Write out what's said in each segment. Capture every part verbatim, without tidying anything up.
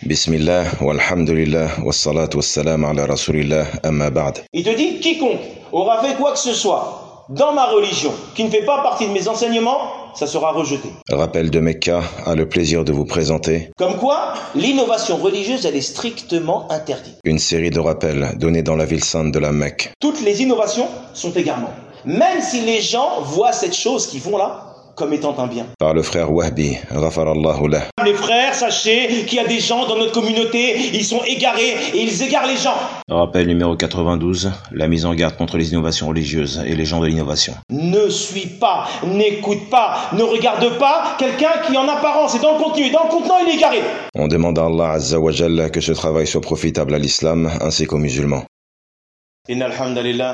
Bismillah, walhamdulillah, wassalatu wassalam ala rasulillah, amma ba'd. Il te dit, quiconque aura fait quoi que ce soit dans ma religion, qui ne fait pas partie de mes enseignements, ça sera rejeté. Rappel de Mecca a le plaisir de vous présenter Comme quoi, l'innovation religieuse, elle est strictement interdite. une série de rappels donnés dans la ville sainte de la Mecque. Toutes les innovations sont égarements. Même si les gens voient cette chose qu'ils font là comme étant un bien. Par le frère Wahbi, ghafarallahu lah. Les frères, sachez qu'il y a des gens dans notre communauté, ils sont égarés et ils égarent les gens. Rappel numéro quatre-vingt-douze, la mise en garde contre les innovations religieuses et les gens de l'innovation. Ne suis pas, n'écoute pas, ne regarde pas quelqu'un qui en apparence est dans le contenu et dans le contenant il est égaré. On demande à Allah Azza wa Jalla que ce travail soit profitable à l'islam ainsi qu'aux musulmans. Inna alhamdulillah,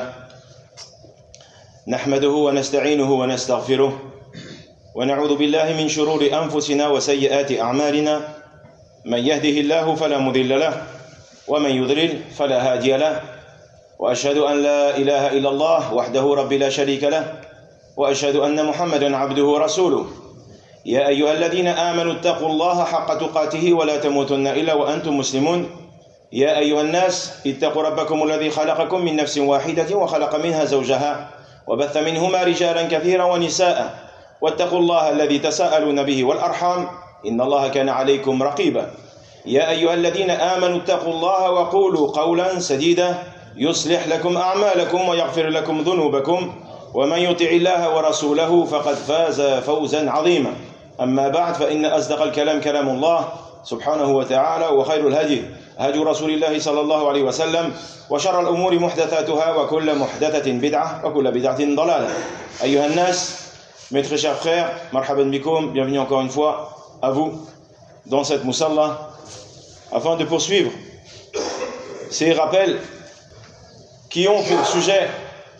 nahmaduhu wa nasta'inuhu wa nastaghfiruh. ونعوذ بالله من شرور أنفسنا وسيئات أعمالنا من يهده الله فلا مضل له ومن يضلل فلا هادي له وأشهد أن لا إله إلا الله وحده رب لا شريك له وأشهد أن محمدا عبده ورسوله يا أيها الذين آمنوا اتقوا الله حق تقاته ولا تموتن إلا وأنتم مسلمون يا أيها الناس اتقوا ربكم الذي خلقكم من نفس واحدة وخلق منها زوجها وبث منهما رجالا كثيرا ونساء واتقوا الله الذي تساءلون به والأرحام إن الله كان عليكم رقيبا يا أيها الذين آمنوا اتقوا الله وقولوا قولا سديدا يصلح لكم أعمالكم ويغفر لكم ذنوبكم ومن يطع الله ورسوله فقد فاز فوزا عظيما أما بعد فإن أصدق الكلام كلام الله سبحانه وتعالى وخير الهدي هدي رسول الله صلى الله عليه وسلم وشر الأمور محدثاتها وكل محدثة بدعة وكل بدعة ضلالة أيها الناس. Mes très chers frères, marhaban bikoum, bienvenue encore une fois à vous dans cette musalla afin de poursuivre ces rappels qui ont pour sujet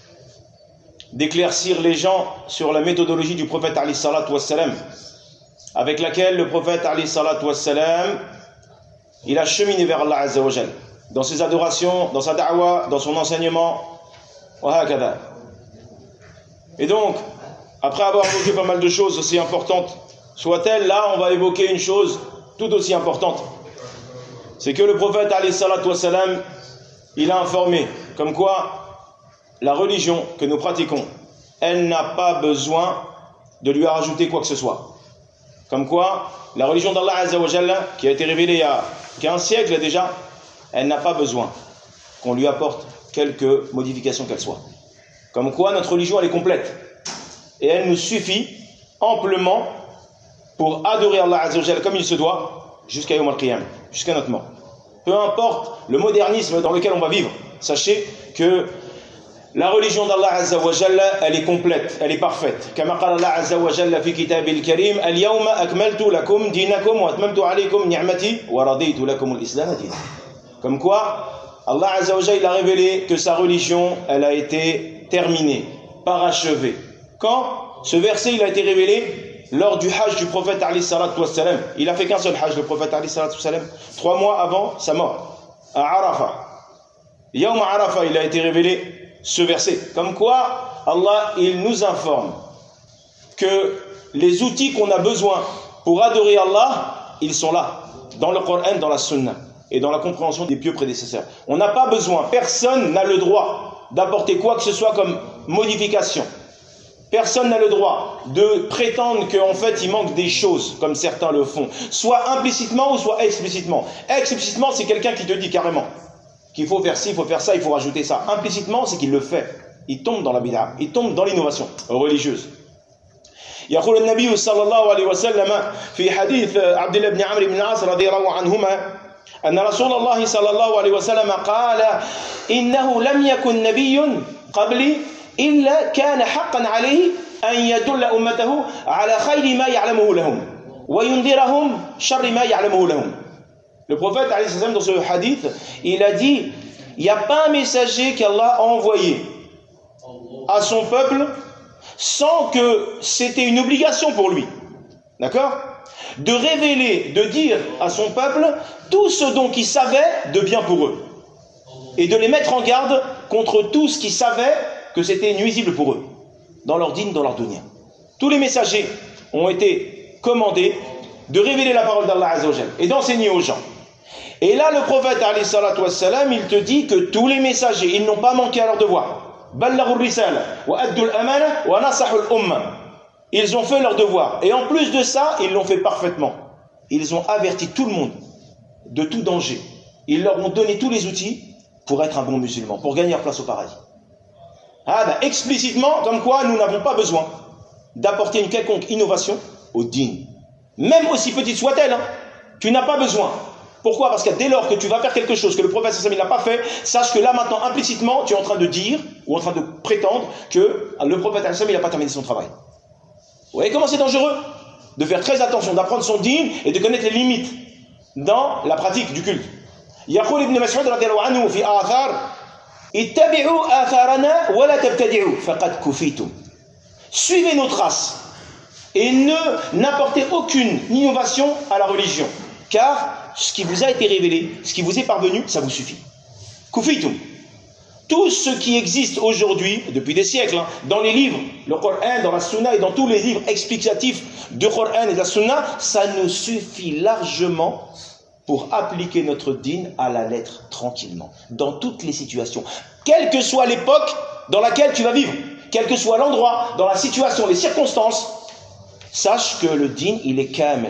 d'éclaircir les gens sur la méthodologie du prophète alayhi salatu wassalam avec laquelle le prophète alayhi salatu wassalam il a cheminé vers Allah azza wa jal dans ses adorations, dans sa da'wa, dans son enseignement wa hakada. Et donc après avoir évoqué pas mal de choses aussi importantes, soit-elles, là on va évoquer une chose tout aussi importante. C'est que le prophète alayhi salatu wassalam, il a informé comme quoi la religion que nous pratiquons, elle n'a pas besoin de lui rajouter quoi que ce soit. Comme quoi la religion d'Allah Azza wa Jalla, qui a été révélée il y a quinze siècles déjà, elle n'a pas besoin qu'on lui apporte quelques modifications qu'elle soit. Comme quoi notre religion elle est complète. Et elle nous suffit amplement pour adorer Allah Azza wa Jalla comme il se doit jusqu'à Yawm al-Qiyam, jusqu'à notre mort. Peu importe le modernisme dans lequel on va vivre, sachez que la religion d'Allah Azza wa Jalla, elle est complète, elle est parfaite. Kama qala Allah Azza wa Jalla fi kitabil karim, al-yawma akmaltu lakum dinakum wa atmamtu alaykum ni'mati wa raditu lakum al-islam dinan. Comme quoi Allah Azza wa Jalla il a révélé que sa religion, elle a été terminée, parachevée. Quand ce verset il a été révélé lors du hajj du prophète alayhi salatu wassalam, il a fait qu'un seul hajj, le prophète alayhi salatu wassalam, trois mois avant sa mort, à Arafah. Yawm Arafah, il a été révélé ce verset. Comme quoi, Allah, il nous informe que les outils qu'on a besoin pour adorer Allah, ils sont là, dans le Coran, dans la Sunna, et dans la compréhension des pieux prédécesseurs. On n'a pas besoin, personne n'a le droit d'apporter quoi que ce soit comme modification. Personne n'a le droit de prétendre qu'en fait il manque des choses comme certains le font, soit implicitement ou soit explicitement. Explicitement, c'est quelqu'un qui te dit carrément qu'il faut faire ci, il faut faire ça, il faut rajouter ça. Implicitement, c'est qu'il le fait. Il tombe dans la bid'a, il tombe dans l'innovation religieuse. يقول النبي صلى الله عليه وسلم في حديث عبد الله بن عمرو بن العاص رضي الله عنهما أن رسول الله صلى الله عليه وسلم قال إنه لم يكن نبي قبلي إلا كان حقا عليه أن يدل أمته على خير ما يعلمه لهم وينذرهم شر ما يعلمه لهم. Le prophète alayhi salam dans ce hadith, il a dit il n'y a pas un messager qu'Allah a envoyé à son peuple sans que c'était une obligation pour lui. D'accord ? De révéler, de dire à son peuple tout ce dont il savait de bien pour eux et de les mettre en garde contre tout ce qu'ils savaient que c'était nuisible pour eux, dans leur dîne, dans leur dunya. Tous les messagers ont été commandés de révéler la parole d'Allah Azza wa Jal et d'enseigner aux gens. Et là, le prophète, alayhi salatu wassalam, il te dit que tous les messagers, ils n'ont pas manqué à leur devoir. Ballaghur risala wa addul amana wa nasahul umma. Ils ont fait leur devoir. Et en plus de ça, ils l'ont fait parfaitement. Ils ont averti tout le monde de tout danger. Ils leur ont donné tous les outils pour être un bon musulman, pour gagner leur place au paradis. Ah ben, explicitement, comme quoi nous n'avons pas besoin d'apporter une quelconque innovation au din. Même aussi petite soit-elle, hein, tu n'as pas besoin. Pourquoi? Parce que dès lors que tu vas faire quelque chose que le prophète sallallahu alayhi wa sallam n'a pas fait, sache que là maintenant, implicitement, tu es en train de dire, ou en train de prétendre, que le prophète sallallahu alayhi wa sallam n'a pas terminé son travail. Vous voyez comment c'est dangereux? De faire très attention, d'apprendre son din et de connaître les limites dans la pratique du culte. يقول ابن مسعود رضي الله عنه في آثار اتبعوا آثارنا ولا تبتدعوا فقد كفيتم. Suivez nos traces et ne n'apportez aucune innovation à la religion, car ce qui vous a été révélé, ce qui vous est parvenu, ça vous suffit. Kufitum. Tout ce qui existe aujourd'hui, depuis des siècles, hein, dans les livres, le Coran, dans la Sunna et dans tous les livres explicatifs du Coran et de la Sunna, ça nous suffit largement pour appliquer notre din à la lettre tranquillement, dans toutes les situations. Quelle que soit l'époque dans laquelle tu vas vivre, quel que soit l'endroit, dans la situation, les circonstances, sache que le din, il est kamel.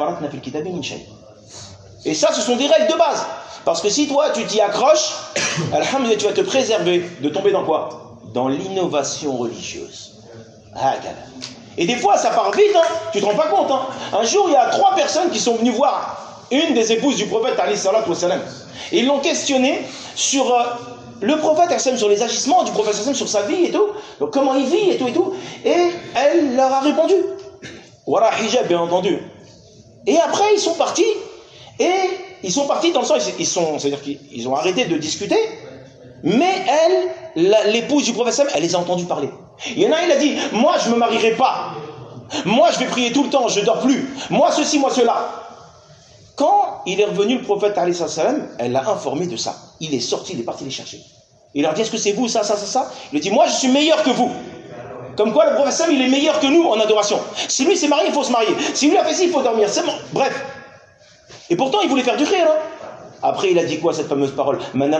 Et ça, ce sont des règles de base. Parce que si toi, tu t'y accroches, alhamdulillah, tu vas te préserver de tomber dans quoi? Dans l'innovation religieuse. Et des fois, ça part vite, hein. Tu te rends pas compte. Hein. Un jour, il y a trois personnes qui sont venues voir une des épouses du prophète, alayhi salatu wassalam. Et ils l'ont questionné sur euh, le prophète, sur les agissements du prophète, sur sa vie et tout. Donc, comment il vit et tout et tout. Et elle leur a répondu. Wara hijab, bien entendu. Et après, ils sont partis. Et ils sont partis dans le sens, ils sont, c'est-à-dire qu'ils ont arrêté de discuter. Mais elle, l'épouse du prophète, elle les a entendus parler. Il y en a, il a dit, moi, je ne me marierai pas. Moi, je vais prier tout le temps, je ne dors plus. Moi, ceci, moi, cela. Quand il est revenu, le prophète, alayhi salam, elle l'a informé de ça. Il est sorti, il est parti les chercher. Il leur dit, est-ce que c'est vous, ça, ça, ça, ça? Il lui dit, moi, je suis meilleur que vous. Comme quoi, le prophète, il est meilleur que nous en adoration. Si lui s'est marié, il faut se marier. Si lui a fait ci, il faut dormir. C'est bon. Bref. Et pourtant, il voulait faire du khir. Hein. Après, il a dit quoi, cette fameuse parole?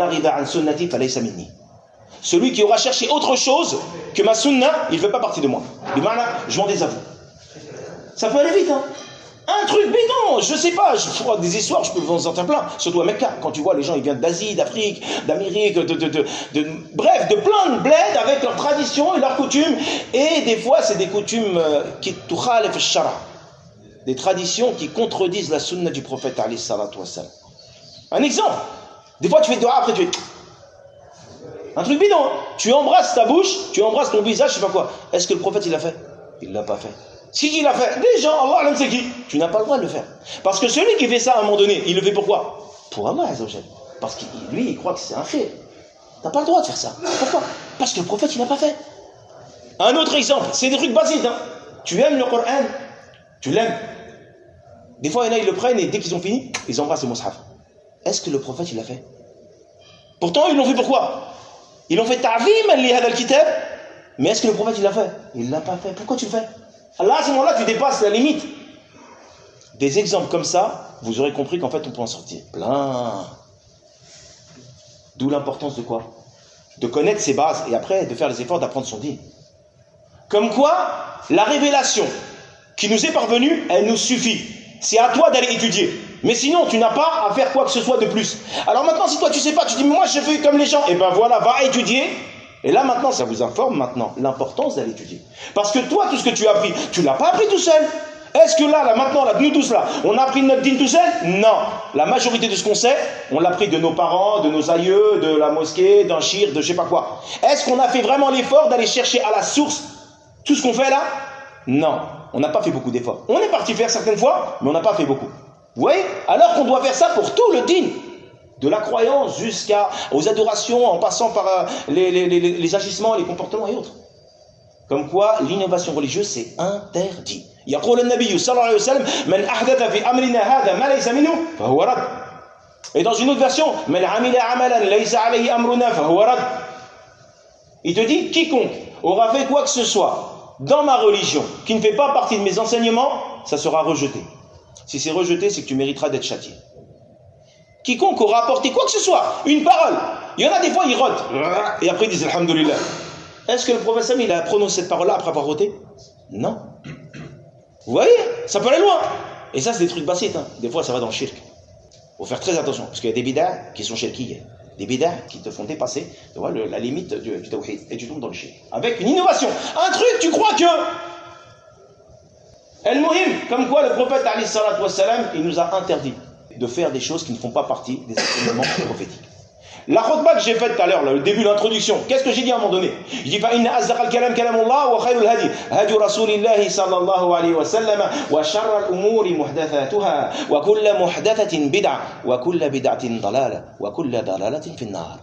Celui qui aura cherché autre chose que ma sunna, il ne fait pas partie de moi. Je m'en désavoue. Ça peut aller vite, hein. Un truc bidon, je sais pas, je vois des histoires, je peux vous en sortir plein, surtout à Mecca, quand tu vois les gens, ils viennent d'Asie, d'Afrique, d'Amérique, de, de, de, de, de, bref, de plein de bleds avec leurs traditions et leurs coutumes, et des fois, c'est des coutumes qui tukhalif al-shara, des traditions qui contredisent la sunna du prophète, alayhi salatu wassalam. Un exemple, des fois tu fais dua, après tu fais... Un truc bidon, hein. Tu embrasses ta bouche, tu embrasses ton visage, je sais pas quoi. Est-ce que le prophète, il l'a fait? Il l'a pas fait. Si il l'a fait, des gens, Allah, c'est qui? Tu n'as pas le droit de le faire. Parce que celui qui fait ça à un moment donné, il le fait pourquoi? Pour Allah, parce que lui, il croit que c'est un fait. Tu n'as pas le droit de faire ça. Pourquoi? Parce que le prophète, il n'a pas fait. Un autre exemple, c'est des trucs basiques. Hein. Tu aimes le Coran, tu l'aimes. Des fois, il y en a, ils le prennent et dès qu'ils ont fini, ils embrassent le mushaf. Est-ce que le prophète, il l'a fait? Pourtant, ils l'ont fait pourquoi? Ils l'ont fait ta'zim li hada al-kitab. Mais est-ce que le prophète, il l'a fait? Il ne l'a pas fait. Pourquoi tu le fais? Là, à ce moment-là, tu dépasses la limite. Des exemples comme ça, vous aurez compris qu'en fait, on peut en sortir plein. D'où l'importance de quoi? De connaître ses bases et après, de faire les efforts d'apprendre son din. Comme quoi, la révélation qui nous est parvenue, elle nous suffit. C'est à toi d'aller étudier. Mais sinon, tu n'as pas à faire quoi que ce soit de plus. Alors maintenant, si toi, tu ne sais pas, tu dis, mais moi, je fais comme les gens. Et ben voilà, va étudier. Et là, maintenant, ça vous informe maintenant l'importance d'aller étudier. Parce que toi, tout ce que tu as appris, tu ne l'as pas appris tout seul. Est-ce que là, là, maintenant, là, nous tous là, on a appris notre din tout seul? Non. La majorité de ce qu'on sait, on l'a appris de nos parents, de nos aïeux, de la mosquée, d'un shir, de je sais pas quoi. Est-ce qu'on a fait vraiment l'effort d'aller chercher à la source tout ce qu'on fait là? Non. On n'a pas fait beaucoup d'efforts. On est parti faire certaines fois, mais on n'a pas fait beaucoup. Vous voyez? Alors qu'on doit faire ça pour tout le din. De la croyance jusqu'aux adorations, en passant par euh, les, les, les, les agissements, les comportements et autres. Comme quoi, l'innovation religieuse, c'est interdit. يقول النبي صلى الله عليه وسلم من أحدث في أمرنا هذا ما ليس منه فهو رد. Et dans une autre version, من عمل عملا ليس عليه أمرنا فهو رد. Il te dit, quiconque aura fait quoi que ce soit dans ma religion, qui ne fait pas partie de mes enseignements, ça sera rejeté. Si c'est rejeté, c'est que tu mériteras d'être châtié. Quiconque aura apporté quoi que ce soit, une parole. Il y en a des fois, ils rotent. Et après, ils disent Alhamdulillah. Est-ce que le prophète Sam, il a prononcé cette parole-là après avoir roté? Non. Vous voyez, ça peut aller loin. Et ça, c'est des trucs bassites. Hein. Des fois, ça va dans le shirk. Il faut faire très attention. Parce qu'il y a des bid'ah qui sont shirkiyya. Des bid'ah qui te font dépasser tu vois, le, la limite du, du tawhid. Et tu tombes dans le shirk. Avec une innovation. Un truc, tu crois que... El-Muhim, comme quoi le prophète, alayhi salatu wassalam, il nous a interdit de faire des choses qui ne font pas partie des enseignements prophétiques. La khutbah que j'ai faite tout à l'heure, le début de l'introduction, qu'est-ce que j'ai dit à un moment donné? Je dis فإن أصدق الكلام كلام الله وخير الهدي هدي رسول الله صلى الله عليه وسلم وشر الأمور محدثاتها وكل محدثة بدعة وكل بدعة ضلالة وكل ضلالة في النار.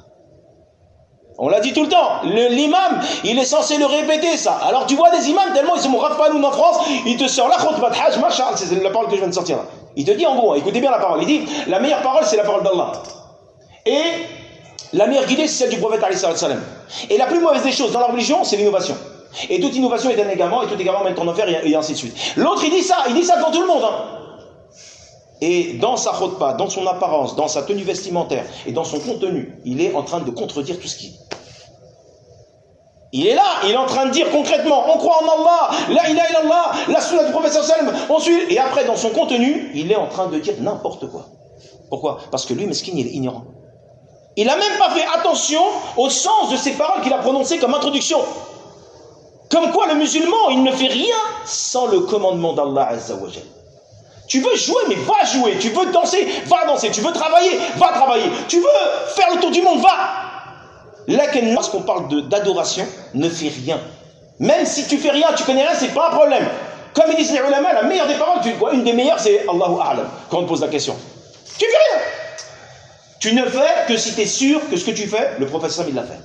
On l'a dit tout le temps, le, l'imam, il est censé le répéter ça. Alors tu vois des imams, tellement ils sont rafaloun en France, il te sort la khutbah de Hajj, Masha'Allah, c'est la parole que je viens de sortir là. Il te dit en gros, écoutez bien la parole, il dit, la meilleure parole c'est la parole d'Allah. Et la meilleure guidée, c'est celle du prophète alayhi salam. Et la plus mauvaise des choses dans la religion, c'est l'innovation. Et toute innovation est un égarement, et tout égarement mène en enfer, et, et ainsi de suite. L'autre, il dit ça, il dit ça devant tout le monde. Hein. Et dans sa khutbah, dans son apparence, dans sa tenue vestimentaire, et dans son contenu, il est en train de contredire tout ce qu'il dit. Il est là, il est en train de dire concrètement, on croit en Allah, la ilaha illallah, la sunna du prophète sallam, on suit. Et après, dans son contenu, il est en train de dire n'importe quoi. Pourquoi? Parce que lui, mesquine, il est ignorant. Il n'a même pas fait attention au sens de ces paroles qu'il a prononcées comme introduction. Comme quoi le musulman, il ne fait rien sans le commandement d'Allah Azza wa Jal. Tu veux jouer, mais va jouer. Tu veux danser, va danser. Tu veux travailler, va travailler. Tu veux faire le tour du monde, va. Là, lorsqu'on parle de, d'adoration, ne fais rien. Même si tu fais rien, tu connais rien, c'est pas un problème. Comme ils disent les ulama, la meilleure des paroles, tu, quoi, une des meilleures, c'est Allahu A'lam, quand on te pose la question. Tu fais rien. Tu ne fais que si tu es sûr que ce que tu fais, le professeur il l'a fait.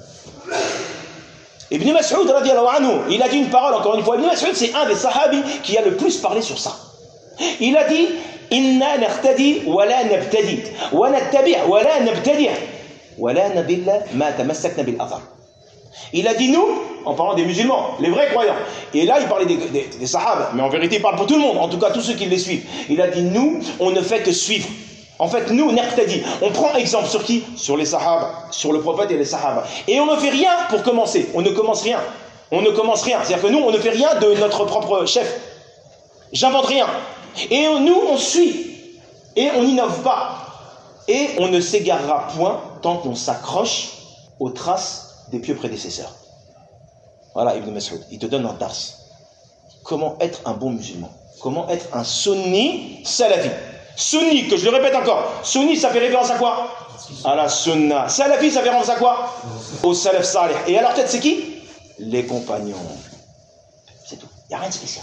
Ibn Mas'ud radiyallahu anhu, il a dit une parole encore une fois. Ibn Mas'ud, c'est un des sahabis qui a le plus parlé sur ça. Il a dit Inna naqtadi wa la nabtadi wa nattabi' wa la nabtadi' wa la nadilla ma tamassakna bil athar. Il a dit nous, en parlant des musulmans, les vrais croyants. Et là, il parlait des, des, des sahabas, mais en vérité, il parle pour tout le monde, en tout cas tous ceux qui les suivent. Il a dit nous, on ne fait que suivre. En fait, nous, naqtadi, on prend exemple sur qui? Sur les sahaba, sur le prophète et les sahaba. Et on ne fait rien pour commencer. On ne commence rien. On ne commence rien. C'est-à-dire que nous, on ne fait rien de notre propre chef. J'invente rien. Et nous, on suit. Et on n'innove pas. Et on ne s'égarera point tant qu'on s'accroche aux traces des pieux prédécesseurs. Voilà, Ibn Mas'ud. Il te donne un dars. Comment être un bon musulman? Comment être un sunni salafi? Sunni, que je le répète encore, sunni ça fait référence à quoi? À la sunna. Salafi ça fait référence à quoi? Au salaf salih. Et à leur tête c'est qui? Les compagnons. C'est tout. Il n'y a rien de spécial.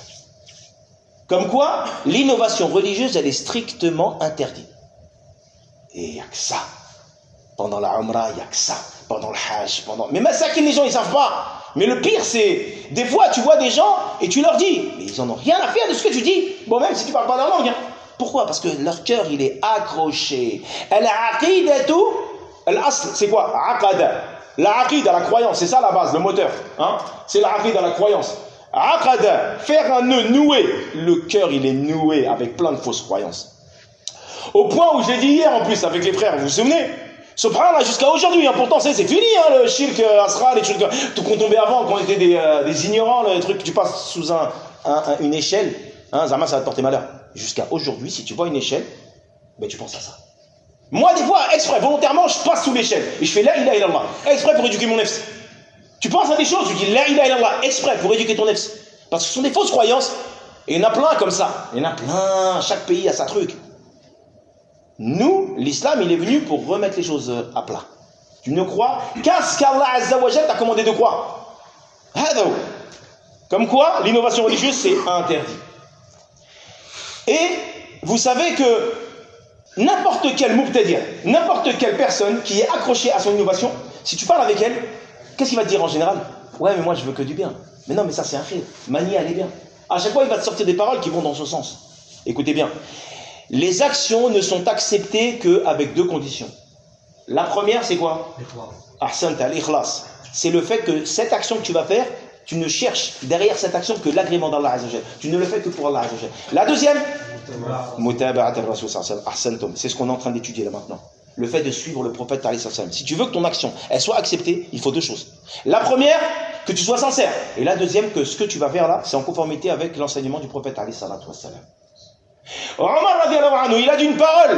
Comme quoi, l'innovation religieuse elle est strictement interdite. Et il n'y a que ça. Pendant la Umrah, il n'y a que ça. Pendant le Hajj, pendant... Mais massacrer les gens, ils ne savent pas. Mais le pire, c'est... Des fois, tu vois des gens et tu leur dis, mais ils n'en ont rien à faire de ce que tu dis. Bon, même si tu ne parles pas la langue. Hein. Pourquoi? Parce que leur cœur, il est accroché. Al-aqidatu, al-asl, c'est quoi? Aqada. La aqida, la croyance, c'est ça la base, le moteur. Hein? C'est la aqida, la croyance. Aqada, faire un nœud, noué. Le cœur, il est noué avec plein de fausses croyances. Au point où je l'ai dit hier en plus avec les frères, vous vous souvenez? Subhanallah, jusqu'à aujourd'hui, hein, pourtant c'est, c'est fini, hein, le shirk, euh, asra, les trucs tout qu'on tombait avant, quand on était des, euh, des ignorants, les trucs que tu passes sous un, un, un, une échelle, hein, Zama, ça va te porter malheur. Jusqu'à aujourd'hui, si tu vois une échelle, ben tu penses à ça. Moi, des fois, exprès, volontairement, je passe sous l'échelle et je fais la ilaha illallah, exprès pour éduquer mon nefs. Tu penses à des choses, tu dis la ilaha illallah, exprès pour éduquer ton nefs. Parce que ce sont des fausses croyances. Et il y en a plein comme ça. Il y en a plein, chaque pays a sa truc. Nous, l'islam, il est venu pour remettre les choses à plat. Tu ne crois qu'à ce qu'Allah Azza wa Jal t'a commandé de croire. Comme quoi, l'innovation religieuse, c'est interdit. Et vous savez que n'importe quel mubtadi', n'importe quelle personne qui est accrochée à son innovation, si tu parles avec elle, qu'est-ce qu'il va te dire en général? Ouais, mais moi, je veux que du bien. Mais non, mais ça, c'est un fait. Manie, elle est bien. À chaque fois, il va te sortir des paroles qui vont dans ce sens. Écoutez bien. Les actions ne sont acceptées qu'avec deux conditions. La première, c'est quoi? Ahsant al-ikhlas. C'est le fait que cette action que tu vas faire, tu ne cherches derrière cette action que l'agrément d'Allah Azza wa Jal. Tu ne le fais que pour Allah Azza wa Jal. La deuxième, mutaba'at al-rasul sallallahu alayhi wa sallam. Ahsantum. C'est ce qu'on est en train d'étudier là maintenant. le fait de suivre le prophète alayhi salam. Si tu veux que ton action elle soit acceptée, il faut deux choses. La première, que tu sois sincère. Et la deuxième, que ce que tu vas faire là, c'est en conformité avec l'enseignement du prophète alayhi salam. Omar radiallahu anhu, il a dit une parole,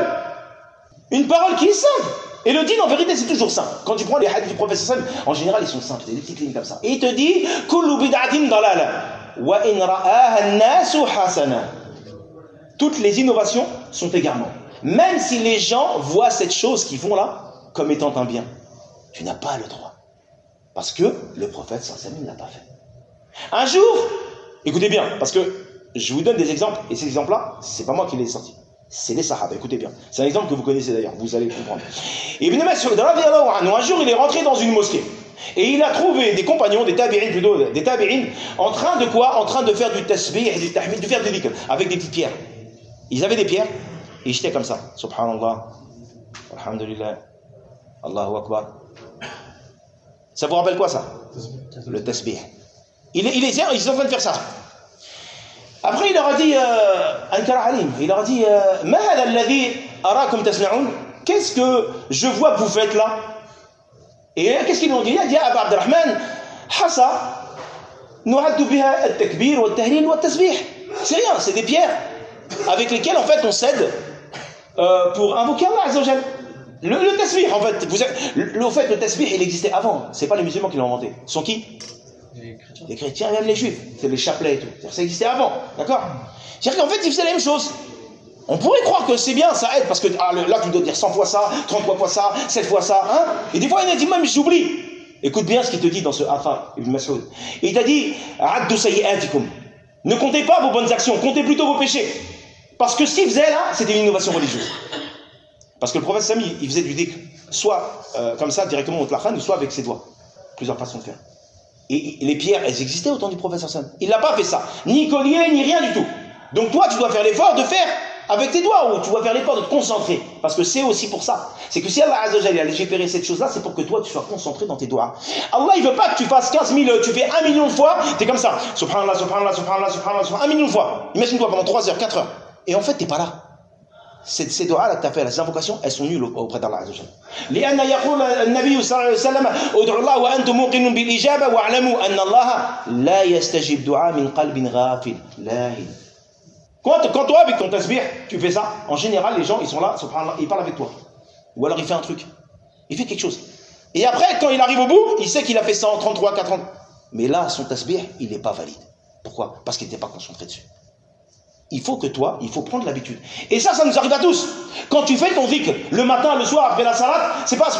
une parole qui est simple. Et le din en vérité c'est toujours simple. Quand tu prends les hadiths du prophète sallam, en général ils sont simples, c'est des petites lignes comme ça. Et il te dit kullu bid'atin dalala wa in ra'aha an-nasu hasana. Toutes les innovations sont égarements. Même si les gens voient cette chose qu'ils font là comme étant un bien, tu n'as pas le droit. Parce que le prophète sallam ne l'a pas fait. Un jour, écoutez bien, parce que je vous donne des exemples, et ces exemples-là, c'est pas moi qui les ai sortis. C'est les Sahaba, écoutez bien. C'est un exemple que vous connaissez d'ailleurs, vous allez comprendre. Ibn Mas'ud, un jour, il est rentré dans une mosquée. Et il a trouvé des compagnons, des tabi'in plutôt, des tabi'in, en train de quoi? En train de faire du tasbih et du tahmid, de faire du dhikr, avec des petites pierres. Ils avaient des pierres, et ils jetaient comme ça. Subhanallah, alhamdulillah, Allahu Akbar. Ça vous rappelle quoi ça? Le tasbih. Il est, il est, ils sont en train de faire ça. Après, il leur a dit, Ankara Alim, il leur a dit, Ma hada alladhi arakum tasna'un? Qu'est-ce que je vois que vous faites là? Et qu'est-ce qu'ils lui ont dit? Il a dit, Aba Abdurrahman, Hassa, nu'addu biha al-takbir, al-tahlil, al-tasbih. C'est rien, c'est des pierres avec lesquelles en fait on s'aide euh, pour invoquer Allah Azza wa Jal. Le, le tasbih, en fait, vous avez, le, le fait, le tasbih, il existait avant. C'est pas les musulmans qui l'ont inventé. Ce sont qui? Les chrétiens. Les chrétiens, même les juifs. C'est les chapelets et tout. Ça existait avant. D'accord? C'est-à-dire qu'en fait, ils faisaient la même chose. On pourrait croire que c'est bien, ça aide, parce que ah, là, tu dois dire cent fois ça, trente-trois fois ça, sept fois ça, hein? Et des fois, il a dit même, j'oublie. Écoute bien ce qu'il te dit dans ce Athar, Ibn Mas'ud. Il t'a dit, Addu sayyi'atikum. Ne comptez pas vos bonnes actions, comptez plutôt vos péchés. Parce que ce qu'il faisait là, c'était une innovation religieuse. Parce que le prophète Sami, il faisait du dhikr, soit euh, comme ça, directement au tlakhan, ou soit avec ses doigts. Plusieurs façons de faire. Et, et les pierres, elles existaient au temps du prophète Sami. Il n'a pas fait ça. Ni collier, ni rien du tout. Donc toi, tu dois faire l'effort de faire avec tes doigts, ou tu dois faire l'effort de te concentrer. Parce que c'est aussi pour ça. C'est que si Allah Azza wa Jalla a légiféré cette chose-là, c'est pour que toi, tu sois concentré dans tes doigts. Allah, il veut pas que tu fasses quinze mille, tu fais un million de fois, tu es comme ça. Subhanallah, subhanallah, subhanallah, subhanallah, subhanallah, un million de fois. Imagine-toi pendant trois heures, quatre heures. Et en fait, tu n'es pas là. Ces, ces doigts-là que tu as fait, ces invocations, elles sont nulles auprès d'Allah Azza wa Jalla. لأن يقول النبي صلى الله عليه وسلم ادعوا الله وأنتم موقنون بالإجابة واعلموا أن الله لا يستجيب دعاء من قلب غافل لاهٍ. Quand, quand toi, avec ton tasbih, tu fais ça, en général, les gens, ils sont là, ils parlent avec toi. Ou alors il fait un truc. Il fait quelque chose. Et après, quand il arrive au bout, il sait qu'il a fait cent trente-trois, quatre-vingts. Mais là, son tasbih, il n'est pas valide. Pourquoi? Parce qu'il n'était pas concentré dessus. Il faut que toi, il faut prendre l'habitude. Et ça, ça nous arrive à tous. Quand tu fais ton dhikr, le matin, le soir, après la salade, c'est pas...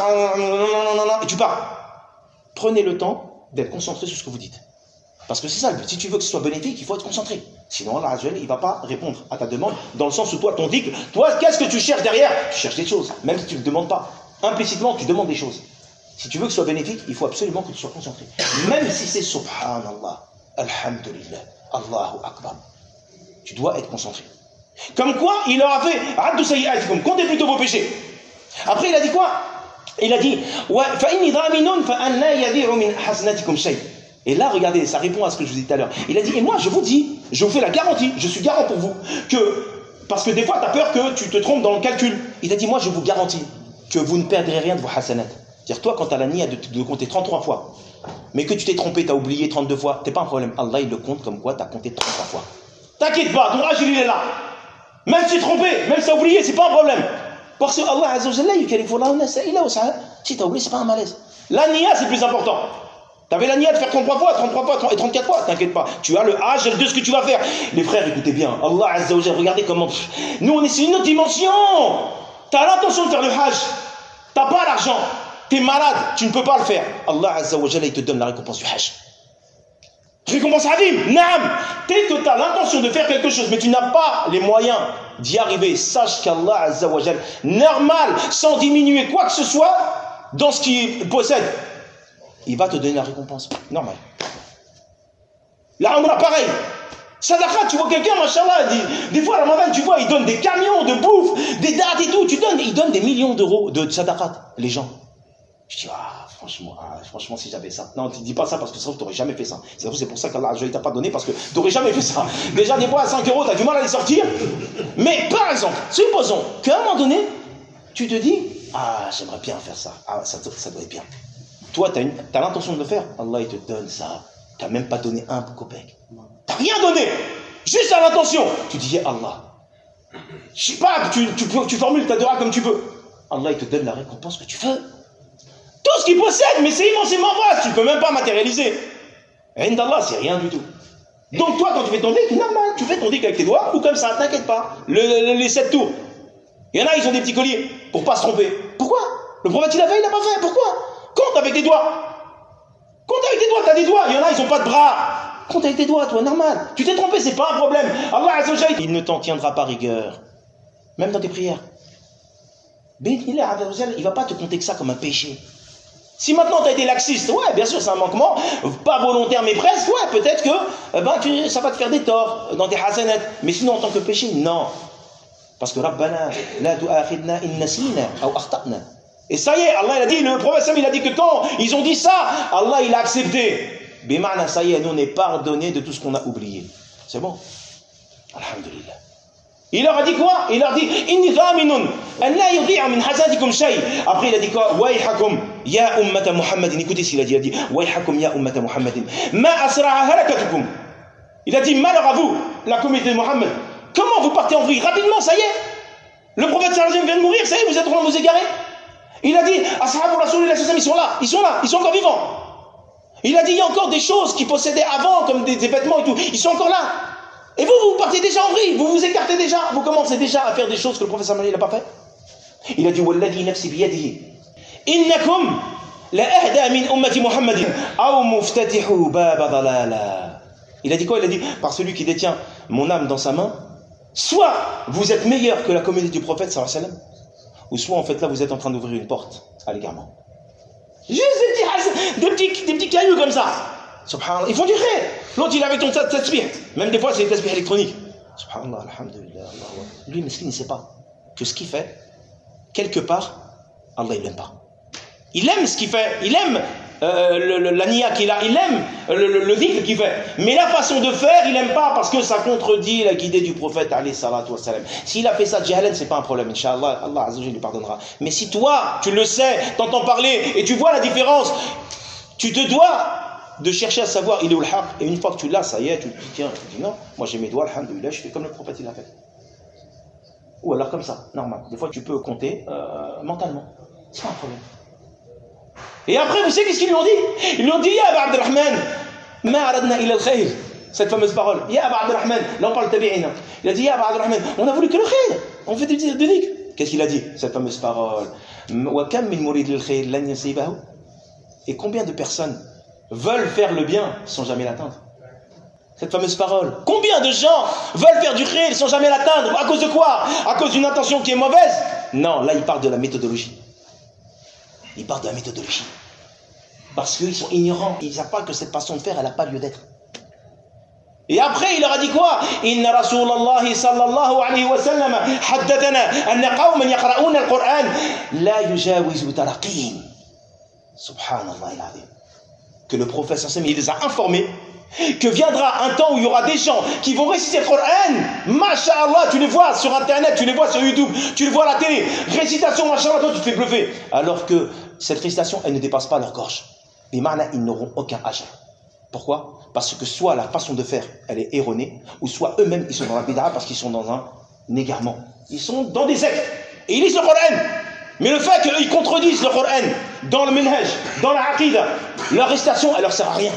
Et tu pars. Prenez le temps d'être concentré sur ce que vous dites. Parce que c'est ça le but. Si tu veux que ce soit bénéfique, il faut être concentré. Sinon, Allah Azza wa Jalla, il ne va pas répondre à ta demande dans le sens où toi, ton dhikr, toi, qu'est-ce que tu cherches derrière? Tu cherches des choses. Même si tu ne le demandes pas. Implicitement, tu demandes des choses. Si tu veux que ce soit bénéfique, il faut absolument que tu sois concentré. Même si c'est Subhanallah, Alhamdulillah, Allahu Akbar. Tu dois être concentré. Comme quoi, il leur a fait Addu sayyi'atikum, comptez plutôt vos péchés. Après, il a dit quoi? Il a dit Fa inni dhaminun fa an la yadhi'u min hasanatikum shay'. Et là, regardez, ça répond à ce que je vous disais tout à l'heure. Il a dit, et moi, je vous dis, je vous fais la garantie, je suis garant pour vous, que, parce que des fois, tu as peur que tu te trompes dans le calcul. Il a dit, moi, je vous garantis que vous ne perdrez rien de vos hasanat. C'est-à-dire, toi, quand tu as la niya de, de compter trente-trois fois, mais que tu t'es trompé, tu as oublié trente-deux fois, t'es pas un problème. Allah, il le compte comme quoi tu as compté trente-trois fois. T'inquiète pas, ton âge, il est là. Même si tu t'es trompé, même si tu as oublié, c'est pas un problème. Parce que Allah, Azza wa Jalla, si tu as oublié, c'est pas un malaise. La niya, c'est le plus important. T'avais la niya de faire trente-trois fois, trente-trois fois et trente-quatre fois, t'inquiète pas. Tu as le âge de ce que tu vas faire. Les frères, écoutez bien. Allah Azza wa Jalla, regardez comment. Nous, on est sur une autre dimension. T'as l'intention de faire le hajj. T'as pas l'argent. T'es malade. Tu ne peux pas le faire. Allah Azza wa Jalla, il te donne la récompense du hajj. Récompense Hadim. Naam. Dès que t'as l'intention de faire quelque chose, mais tu n'as pas les moyens d'y arriver, sache qu'Allah Azza wa Jalla, normal, sans diminuer quoi que ce soit dans ce qu'il possède, il va te donner la récompense. Normal. La Umrah, pareil. Sadaqa, tu vois quelqu'un, machallah, des fois, à Ramadan, tu vois, il donne des camions de bouffe, des dates et tout, tu donnes, il donne des millions d'euros de sadaqat, les gens. Je dis, ah, franchement, ah, franchement, si j'avais ça. Non, tu dis pas ça parce que ça, tu n'aurais jamais fait ça. C'est pour ça qu'Allah ne t'a pas donné parce que tu n'aurais jamais fait ça. Déjà, des fois, à cinq euros, tu as du mal à les sortir. Mais, par exemple, supposons qu'à un moment donné, tu te dis, ah, j'aimerais bien faire ça. Ah, ça, ça doit être bien. Toi, tu as l'intention de le faire. Allah, il te donne ça. Tu n'as même pas donné un copec. Tu n'as rien donné. Juste à l'intention. Tu dis, Allah. Je sais pas, tu, tu, tu formules ta dua comme tu veux. Allah, il te donne la récompense que tu veux. Tout ce qu'il possède, mais c'est immensément vaste. Tu ne peux même pas matérialiser. Indallah, c'est rien du tout. Donc toi, quand tu fais ton dhikr, normal, tu fais ton dhikr avec tes doigts ou comme ça, t'inquiète pas. Le, le, les sept tours. Il y en a, ils ont des petits colliers pour pas se tromper. Pourquoi? Le prophète, il a fait, il n'a pas fait. Pourquoi? Compte avec tes doigts. Compte avec tes doigts, t'as des doigts. Il y en a, ils n'ont pas de bras. Compte avec tes doigts, toi, normal. Tu t'es trompé, c'est pas un problème. Allah Azza wa Jalla, il ne t'en tiendra pas rigueur. Même dans tes prières. Il ne va pas te compter que ça comme un péché. Si maintenant tu as été laxiste, ouais, bien sûr, c'est un manquement, pas volontaire mais presque, ouais, peut-être que eh ben, tu, ça va te faire des torts dans tes hasanat. Mais sinon, en tant que péché, non. Parce que Rabbana, la tu'akhidna in nasina ou akhta'na. Et ça y est, Allah il a dit, le prophète il a dit que quand ils ont dit ça, Allah il a accepté. Bima'na, ça y est, nous on est pardonné de tout ce qu'on a oublié. C'est bon. Alhamdulillah. Il leur a dit quoi? Il leur a dit Inni dhaminun an la yudhi'a min hasadikum shay. Après il a dit quoi? Wayhakum ya ummata Muhammadin. Écoutez ce qu'il a dit. Il a dit Wayhakum ya ummata Muhammadin. Ma asra'a harakatukum. Il a dit malheur à vous, la communauté de Muhammad. Comment vous partez en vrille? Rapidement, ça y est. Le prophète sallallahu alayhi wa sallam vient de mourir, ça y est, vous êtes en train de vous égarer. Il a dit Ashabu Rasulillah sallallahu alayhi wa sallam, ils sont là, ils sont là, ils sont encore vivants. Il a dit il y a encore des choses qu'ils possédaient avant, comme des, des vêtements et tout, ils sont encore là. Et vous, vous partez déjà en vrille, vous vous écartez déjà, vous commencez déjà à faire des choses que le prophète sallallahu alayhi wa sallam n'a pas fait. Il a dit Walladhi nafsi biyadihi innakum la ahda min ummati Muhammadin aw muftatihu baba dalala. Il a dit quoi? Il a dit par celui qui détient mon âme dans sa main, soit vous êtes meilleur que la communauté du prophète sallallahu alayhi wa sallam, ou soit en fait là vous êtes en train d'ouvrir une porte à l'égarement. Juste des petits, des petits, des petits cailloux comme ça. Subhanallah, ils font du khair. L'autre il avait ton tasbih. Même des fois c'est des tasbih électroniques. Subhanallah, alhamdulillah. Lui, mais il ne sait pas que ce qu'il fait, quelque part, Allah il l'aime pas. Il aime ce qu'il fait, il aime euh, le, le, la niya qu'il a, il aime le, le, le dhikr qu'il fait. Mais la façon de faire, il n'aime pas parce que ça contredit la guidée du prophète alayhi salatu wa salam. S'il a fait ça de jahlan, c'est pas un problème, Inch'Allah, Allah Azza wa Jalla lui pardonnera. Mais si toi, tu le sais, t'entends parler et tu vois la différence, tu te dois de chercher à savoir il est où le haq, et une fois que tu l'as, ça y est, tu te dis tiens, tu dis non, moi j'ai mes doigts, alhamdoulilah, je fais comme le prophète il a fait. Ou alors comme ça, normal. Des fois tu peux compter euh, mentalement, c'est pas un problème. Et après, vous savez qu'est-ce qu'ils lui ont dit? Ils lui ont dit Ya Aba Abdurrahman, ma aradna ila al-khayr. Cette fameuse parole, Ya Aba Abdurrahman, là on parle tabi'ina. Il a dit Ya Aba Abdurrahman, on a voulu que le khayr, on fait des dhikr. Qu'est-ce qu'il a dit, cette fameuse parole? Wa kam min murid lil-khayr lan yusibahu. Et combien de personnes veulent faire le bien sans jamais l'atteindre? Cette fameuse parole. Combien de gens veulent faire du khayr sans jamais l'atteindre? À cause de quoi? À cause d'une intention qui est mauvaise? Non, là il parle de la méthodologie. Il parle de la méthodologie. Parce qu'ils sont ignorants. Ils ne savent pas que cette façon de faire, elle n'a pas lieu d'être. Et après, il leur a dit quoi? Inna Rasulallah sallallahu alayhi wa sallam haddathana anna qawman yaqra'una al-Qur'an la yujawizu taraqihim. Subhanallah al-azim. Que le prophète sallallahu alayhi wa sallam, il les a informés que viendra un temps où il y aura des gens qui vont réciter le Coran. Masha'Allah, tu les vois sur internet, tu les vois sur YouTube, tu les vois à la télé. Récitation, Masha'Allah, toi tu te fais bluffer. Alors que cette récitation, elle ne dépasse pas leur gorge. Et maintenant, ils n'auront aucun ajr. Pourquoi? Parce que soit la façon de faire, elle est erronée, ou soit eux-mêmes, ils sont dans la bid'a parce qu'ils sont dans un égarement. Ils sont dans des sectes. Et ils lisent le Coran. Mais le fait qu'ils contredisent le Coran dans le minhaj, dans la aqida, leur récitation, elle leur sert à rien.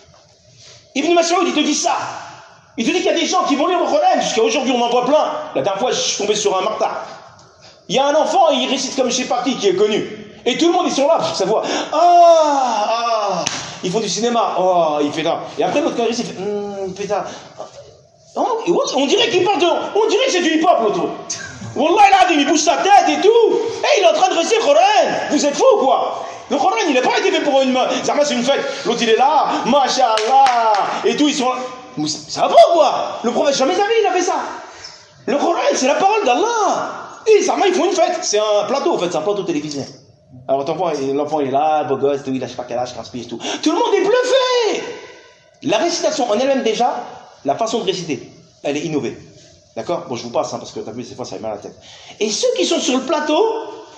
Ibn Mas'ud, il te dit ça. Il te dit qu'il y a des gens qui vont lire le Coran. Jusqu'à aujourd'hui, on en voit plein. La dernière fois, je suis tombé sur un marta. Il y a un enfant, il récite comme je sais pas qui, qui est connu. Et tout le monde, ils sont là pour savoir. Ah, ah, ils font du cinéma. Oh, il fait là. Et après, l'autre, quand il récite, il fait, hum, il fait ça. Oh, on dirait qu'il parle de. On dirait que c'est du hip-hop, l'autre. Wallah, là, il bouge sa tête et tout. Et il est en train de réciter le Coran. Vous êtes fous, quoi. Le Coran, il n'a pas été fait pour une main. C'est une fête. L'autre, il est là. Masha'Allah. Et tout, ils sont là. Ça va pas, quoi. Le prophète, jamais d'avis, il a fait ça. Le Coran, c'est la parole d'Allah. Et ça, ils font une fête. C'est un plateau, en fait. C'est un plateau télévisé. Alors, l'enfant, il est là, beau gosse, il a je sais pas quel âge, quinze piges et tout. Tout le monde est bluffé. La récitation en elle-même, déjà, la façon de réciter, elle est innovée. D'accord? Bon, je vous passe, hein, parce que t'as vu, des fois, ça fait mal à la tête. Et ceux qui sont sur le plateau,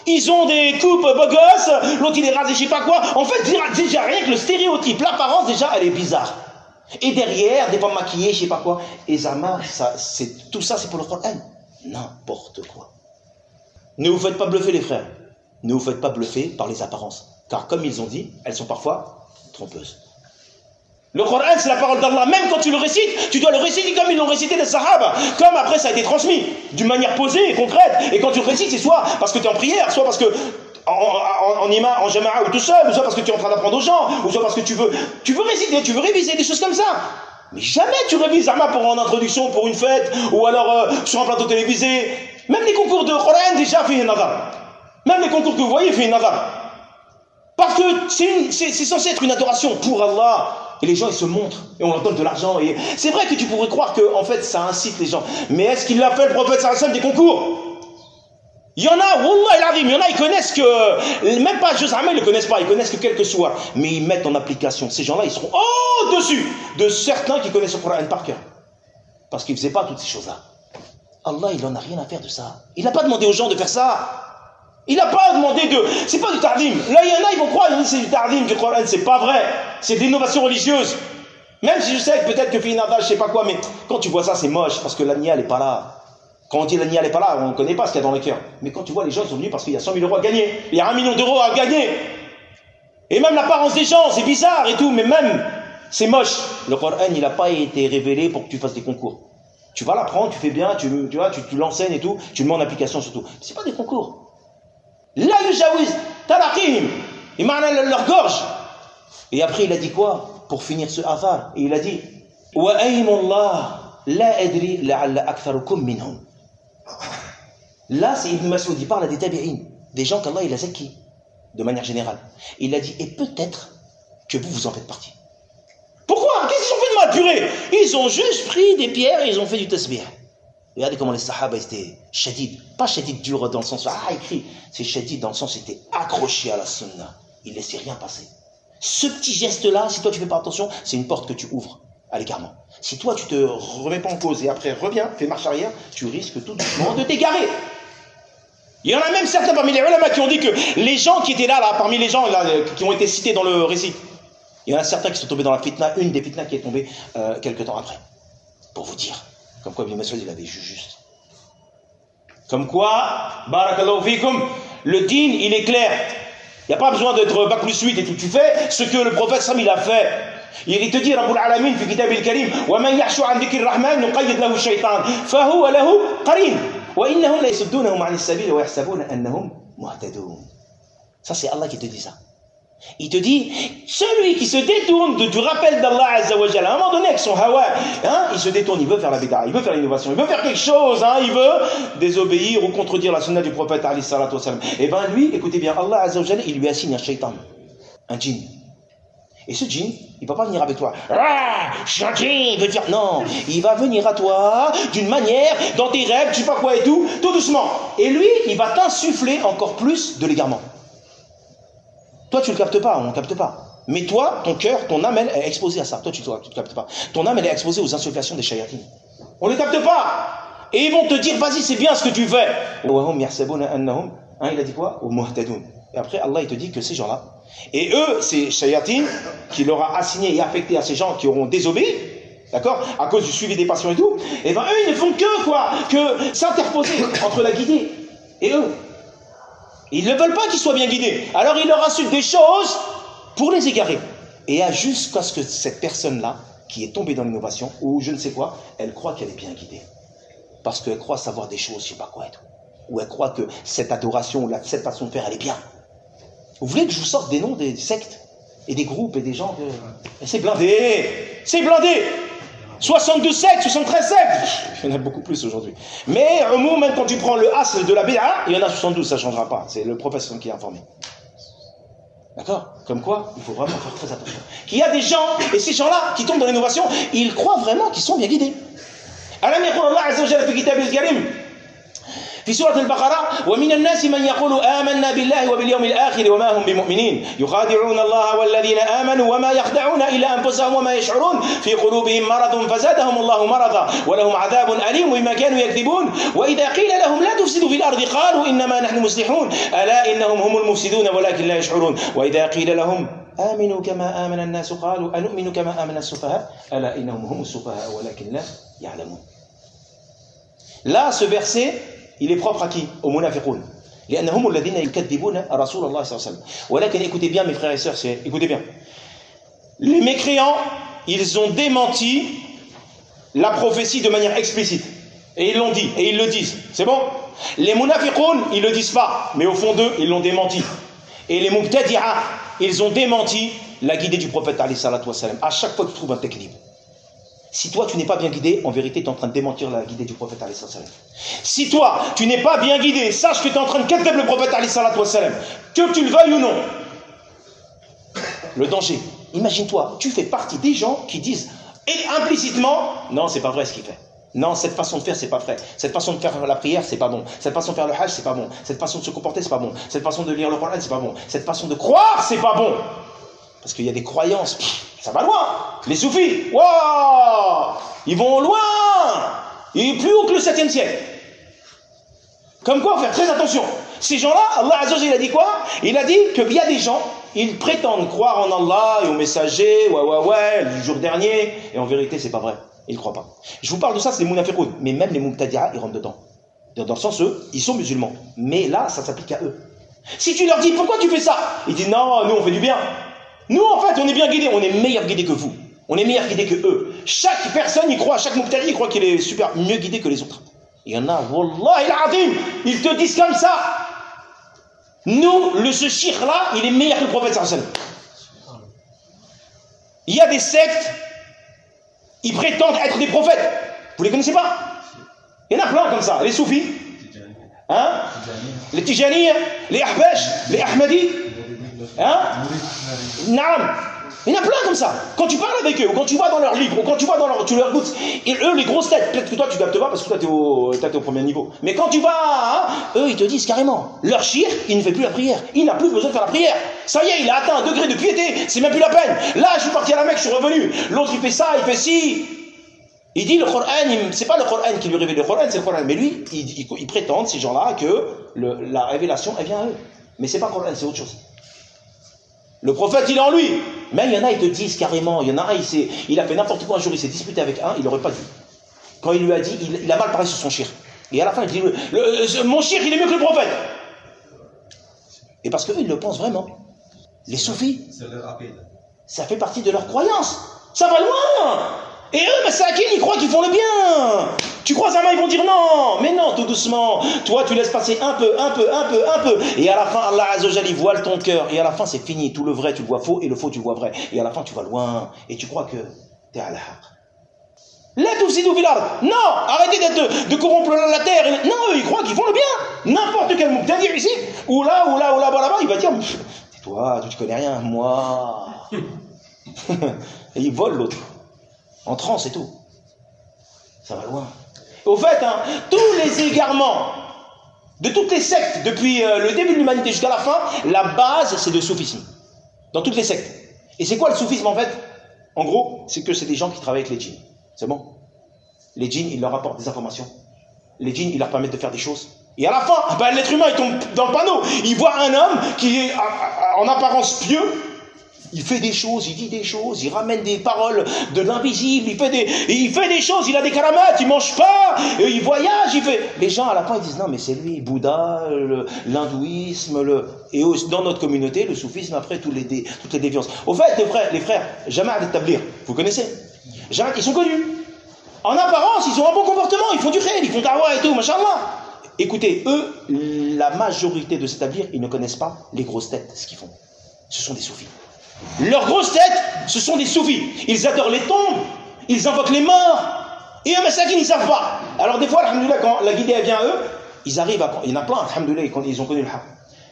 Ils ont des coupes beaux gosses, l'autre il est rasé, je sais pas quoi. En fait, déjà rien que le stéréotype, l'apparence déjà, elle est bizarre. Et derrière, des femmes maquillées, je sais pas quoi. Et Zama, ça, c'est, tout ça, c'est pour le Coran. N'importe quoi. Ne vous faites pas bluffer, les frères. Ne vous faites pas bluffer par les apparences. Car comme ils ont dit, elles sont parfois trompeuses. Le Coran, c'est la parole d'Allah. Même quand tu le récites, tu dois le réciter comme ils l'ont récité les Sahaba. Comme après ça a été transmis, d'une manière posée et concrète. Et quand tu le récites, c'est soit parce que tu es en prière, soit parce que en, en, en imam, en jama'a ou tout seul, ou soit parce que tu es en train d'apprendre aux gens, ou soit parce que tu veux, tu veux réciter, tu veux réviser, des choses comme ça. Mais jamais tu révises Zama pour en introduction, pour une fête, ou alors euh, sur un plateau télévisé. Même les concours de Coran, déjà, fait une nazar. Même les concours que vous voyez, fait une nazar. Parce que c'est, c'est, c'est censé être une adoration pour Allah. Et les gens, ils se montrent. Et on leur donne de l'argent. Et c'est vrai que tu pourrais croire que, en fait, ça incite les gens. Mais est-ce qu'il l'a fait, le prophète sallallahu alayhi wa sallam, des concours? Il y en a, wallah el-azim, il y en a, ils connaissent que, même pas Juz Amma, ils ne le connaissent pas, ils connaissent que quelques soirs. Mais ils mettent en application. Ces gens-là, ils seront au-dessus de certains qui connaissent le Coran par cœur. Parce qu'ils ne faisaient pas toutes ces choses-là. Allah, il n'en a rien à faire de ça. Il n'a pas demandé aux gens de faire ça. Il n'a pas demandé de... C'est pas du ta'zim. Là, il y en a, ils vont croire, ils disent c'est du ta'zim du Coran. C'est pas vrai. C'est de l'innovation religieuse. Même si je sais que peut-être que fait une adage, je sais pas quoi, mais quand tu vois ça, c'est moche, parce que la nia, elle n'est pas là. Quand on dit la nia, elle n'est pas là, on ne connaît pas ce qu'il y a dans le cœur. Mais quand tu vois les gens, ils sont venus parce qu'il y a cent mille euros à gagner. Il y a un million d'euros à gagner. Et même l'apparence des gens, c'est bizarre et tout, mais même, c'est moche. Le Coran, il n'a pas été révélé pour que tu fasses des concours. Tu vas l'apprendre, tu fais bien, tu, tu vois, tu, tu l'enseignes et tout, tu le mets en application surtout. C'est pas des concours. La yujawiz talaqihim, il m'a leur gorge. Et après il a dit quoi pour finir ce athar? Et il a dit wa aymullah la adri la'alla aktharukum minhum. Là c'est Ibn Mas'ud, il parle à des tabi'in, des gens qu'Allah il a zaki de manière générale. Il a dit et peut-être que vous vous en faites partie. Pourquoi? Qu'est-ce qu'ils ont fait de mal, purée? Ils ont juste pris des pierres et ils ont fait du tasbih. Regardez comment les sahaba étaient shadid. Pas shadid dur dans le sens, ah, écrit. C'est shadid dans le sens, c'était accroché à la sunna. Il ne laissait rien passer. Ce petit geste-là, si toi tu fais pas attention, c'est une porte que tu ouvres à l'égarement. Si toi tu te remets pas en cause et après reviens, fais marche arrière, tu risques tout doucement de t'égarer. Il y en a même certains parmi les ulama qui ont dit que les gens qui étaient là, là parmi les gens là, qui ont été cités dans le récit, il y en a certains qui sont tombés dans la fitna, une des fitnas qui est tombée euh, quelques temps après. Pour vous dire. Comme quoi, Ibn Mas'ud, il avait ju juste. Comme quoi, barakallahu fikum, le din, il est clair. Il n'y a pas besoin d'être bac plus huit et tout. Tu fais ce que le prophète Sam, il a fait. Il te dit, Rabbul Alamin, fi kitab al-karim, wa man yahshu an dhikri ar-rahman, nuqayyid lahu shaytan, fa huwa lahu qarin, wa innahum la yasuddunahum an as-sabil wa yahsabuna annahum muhtadun. Ça, c'est Allah qui te dit ça. Il te dit, celui qui se détourne de, du rappel d'Allah Azza wa Jalla, à un moment donné avec son hawa, hein, il se détourne, il veut faire la bid'a, il veut faire l'innovation, il veut faire quelque chose, hein, il veut désobéir ou contredire la sunna du prophète alayhi salatu wa salam. Et bien lui, écoutez bien, Allah Azza wa Jalla, il lui assigne un shaitan, un djinn. Et ce djinn, il ne va pas venir avec toi. Ah, je suis un djinn, il veut dire non. Il va venir à toi d'une manière, dans tes rêves, je sais pas quoi et tout, tout doucement. Et lui, il va t'insuffler encore plus de l'égarement. Toi, tu ne le captes pas, on ne le capte pas. Mais toi, ton cœur, ton âme, elle est exposée à ça. Toi, tu ne le captes pas. Ton âme, elle est exposée aux insufflations des shayatines. On ne les capte pas. Et ils vont te dire, vas-y, c'est bien ce que tu fais. Hein, il a dit quoi? Et après, Allah, il te dit que ces gens-là, et eux, ces shayatines, qui leur a assigné et affecté à ces gens qui auront désobéi, d'accord, à cause du suivi des passions et tout, et ben eux, ils ne font que quoi? Que s'interposer entre la guidée et eux. Ils ne veulent pas qu'ils soient bien guidés. Alors ils leur insultent des choses pour les égarer. Et à jusqu'à ce que cette personne-là, qui est tombée dans l'innovation, ou je ne sais quoi, elle croit qu'elle est bien guidée. Parce qu'elle croit savoir des choses, je ne sais pas quoi et tout. Ou elle croit que cette adoration, ou cette façon de faire, elle est bien. Vous voulez que je vous sorte des noms des sectes et des groupes et des gens que... C'est blindé. C'est blindé. soixante-douze sectes, soixante-treize sectes. Il y en a beaucoup plus aujourd'hui. Mais au moment même quand tu prends le as de la bid'a, il y en a soixante-douze, ça ne changera pas. C'est le professeur qui est informé. D'accord? Comme quoi, il faut vraiment faire très attention. Qu'il y a des gens, et ces gens-là qui tombent dans l'innovation, ils croient vraiment qu'ils sont bien guidés. Allah Azza wa Jalla fi kitab al-karim. في سورة البقرة ومن الناس من يقول آمنا بالله وباليوم الآخر وما هم بمؤمنين يخادعون الله والذين آمنوا وما يخدعون إلا أنفسهم وما يشعرون في قلوبهم مرض فزادهم الله مرضا ولهم عذاب أليم بما كانوا يكذبون وإذا قيل لهم لا تفسدوا في الأرض قالوا إنما نحن مصلحون ألا إنهم هم المفسدون ولكن لا يشعرون وإذا قيل لهم آمنوا كما آمن الناس قالوا أنؤمن كما آمن السفهاء ألا إنهم هم السفهاء ولكن لا يعلمون. Là, ce verset, il est propre à qui? Aux munafiqoun. لأنهم الذين يكذبون رسول الله صلى الله عليه وسلم. ولكن écoutez bien mes frères et sœurs, écoutez bien. Les mécréants, ils ont démenti la prophétie de manière explicite. Et ils l'ont dit, et ils le disent. C'est bon? Les munafiqoun, ils le disent pas, mais au fond d'eux, ils l'ont démenti. Et les mubtadi'a, ils ont démenti la guidée du prophète alayhi salatu wa salam. À chaque fois que tu trouves un takdib. Si toi tu n'es pas bien guidé, en vérité tu es en train de démentir la guidée du prophète alayhi salatu wa salam. Si toi tu n'es pas bien guidé, sache que tu es en train de kadhab le prophète alayhi salatu wa salam. Que tu le veuilles ou non. Le danger. Imagine-toi, tu fais partie des gens qui disent et implicitement, non c'est pas vrai ce qu'il fait. Non, cette façon de faire, c'est pas vrai. Cette façon de faire la prière, c'est pas bon. Cette façon de faire le hajj, c'est pas bon. Cette façon de se comporter, c'est pas bon. Cette façon de lire le Coran, c'est pas bon. Cette façon de croire, c'est pas bon. Parce qu'il y a des croyances, pff, ça va loin. Les soufis, wow, ils vont loin. Ils sont plus haut que le septième siècle. Comme quoi, faire très attention. Ces gens-là, Allah Azza wa Jalla, il a dit quoi? Il a dit qu'il y a des gens, ils prétendent croire en Allah et au messager, ouais, ouais, ouais, du jour dernier, et en vérité, c'est pas vrai. Ils ne croient pas. Je vous parle de ça, c'est les munafiqoun. Mais même les mubtadi'a, ils rentrent dedans. Dans le sens, eux, ils sont musulmans. Mais là, ça s'applique à eux. Si tu leur dis, pourquoi tu fais ça? Ils disent, non, nous, on fait du bien. Nous, en fait, on est bien guidés. On est meilleurs guidés que vous. On est meilleurs guidés que eux. Chaque personne, il croit, chaque mubtadi, il croit qu'il est super, mieux guidé que les autres. Il y en a, wallah, il azim, ils te disent comme ça. Nous, le ce shirk-là, il est meilleur que le prophète sallallahu alayhi wa sallam. Il y a des sectes, ils prétendent être des prophètes. Vous les connaissez pas? Il y en a plein comme ça. Les soufis, hein? Les tijaniya, les ahbash, les ahmadis, hein? Naam. Il y en a plein comme ça. Quand tu parles avec eux, ou quand tu vas dans leurs livres, ou quand tu vas dans leur, tu leur goûtes, et eux, les grosses têtes, peut-être que toi tu captes pas parce que toi tu es au, t'es au premier niveau. Mais quand tu vas, hein, eux, ils te disent carrément, leur shirk, il ne fait plus la prière. Il n'a plus besoin de faire la prière. Ça y est, il a atteint un degré de piété, c'est même plus la peine. Là, je suis parti à la Mecque, je suis revenu. L'autre, il fait ça, il fait ci. Il dit le Coran, c'est pas le Coran qui lui révèle le Coran, c'est le Coran. Mais lui, ils il, il prétendent, ces gens-là, que le, la révélation, elle vient à eux. Mais c'est pas le Coran, c'est autre chose. Le prophète, il est en lui. Mais il y en a, ils te disent carrément, il y en a un, il, il a fait n'importe quoi un jour, il s'est disputé avec un, il n'aurait pas dû. Quand il lui a dit, il, il a mal parlé sur son shirk. Et à la fin, il dit, le, le, mon shirk, il est mieux que le prophète. Et parce qu'eux, ils le pensent vraiment. Les soufis, ça fait partie de leur croyance. Ça va loin. Et eux, mais c'est à qui ils croient qu'ils font le bien. Tu croises un main, ils vont dire non. Mais non, tout doucement. Toi, tu laisses passer un peu, un peu, un peu, un peu. Et à la fin, Allah Azza wa Jalla, il voile ton cœur. Et à la fin, c'est fini. Tout le vrai, tu le vois faux. Et le faux, tu le vois vrai. Et à la fin, tu vas loin. Et tu crois que t'es à la haq. La tufsidu fil ard. Non, arrêtez d'être, de corrompre la terre. Non, eux, ils croient qu'ils font le bien. N'importe quel mubtadi ici, ou là, ou là, ou là, ou là-bas, il va dire tais-toi, tu connais rien, moi. Et il vole l'autre. En transe et tout. Ça va loin. Au fait, hein, tous les égarements de toutes les sectes, depuis euh, le début de l'humanité jusqu'à la fin, la base, c'est le soufisme. Dans toutes les sectes. Et c'est quoi le soufisme en fait? En gros, c'est que c'est des gens qui travaillent avec les djinns. C'est bon? Les djinns, ils leur apportent des informations. Les djinns, ils leur permettent de faire des choses. Et à la fin, ben, l'être humain, il tombe dans le panneau. Il voit un homme qui est en apparence pieux. Il fait des choses, il dit des choses, il ramène des paroles de l'invisible, il fait des, il fait des choses, il a des karamates, il mange pas, il voyage, il fait... Les gens à la fin ils disent non mais c'est lui, Bouddha, le, l'hindouisme, le... et dans notre communauté, le soufisme après tous les dé... toutes les déviances. Au fait, les frères, les frères, Jama'a al-Tabligh, vous connaissez? Jama'a, ils sont connus. En apparence, ils ont un bon comportement, ils font du khayr, ils font dawa et tout, machallah. Écoutez, eux, la majorité de ces tablighs, ils ne connaissent pas les grosses têtes, ce qu'ils font. Ce sont des soufis. Leurs grosses têtes, ce sont des soufis. Ils adorent les tombes, ils invoquent les morts. Et eux, masakin, ils ne savent pas. Alors des fois, alhamdoulilah, quand la guidée vient à eux, ils arrivent à... Il y en a plein, alhamdoulilah, ils ont connu le haq.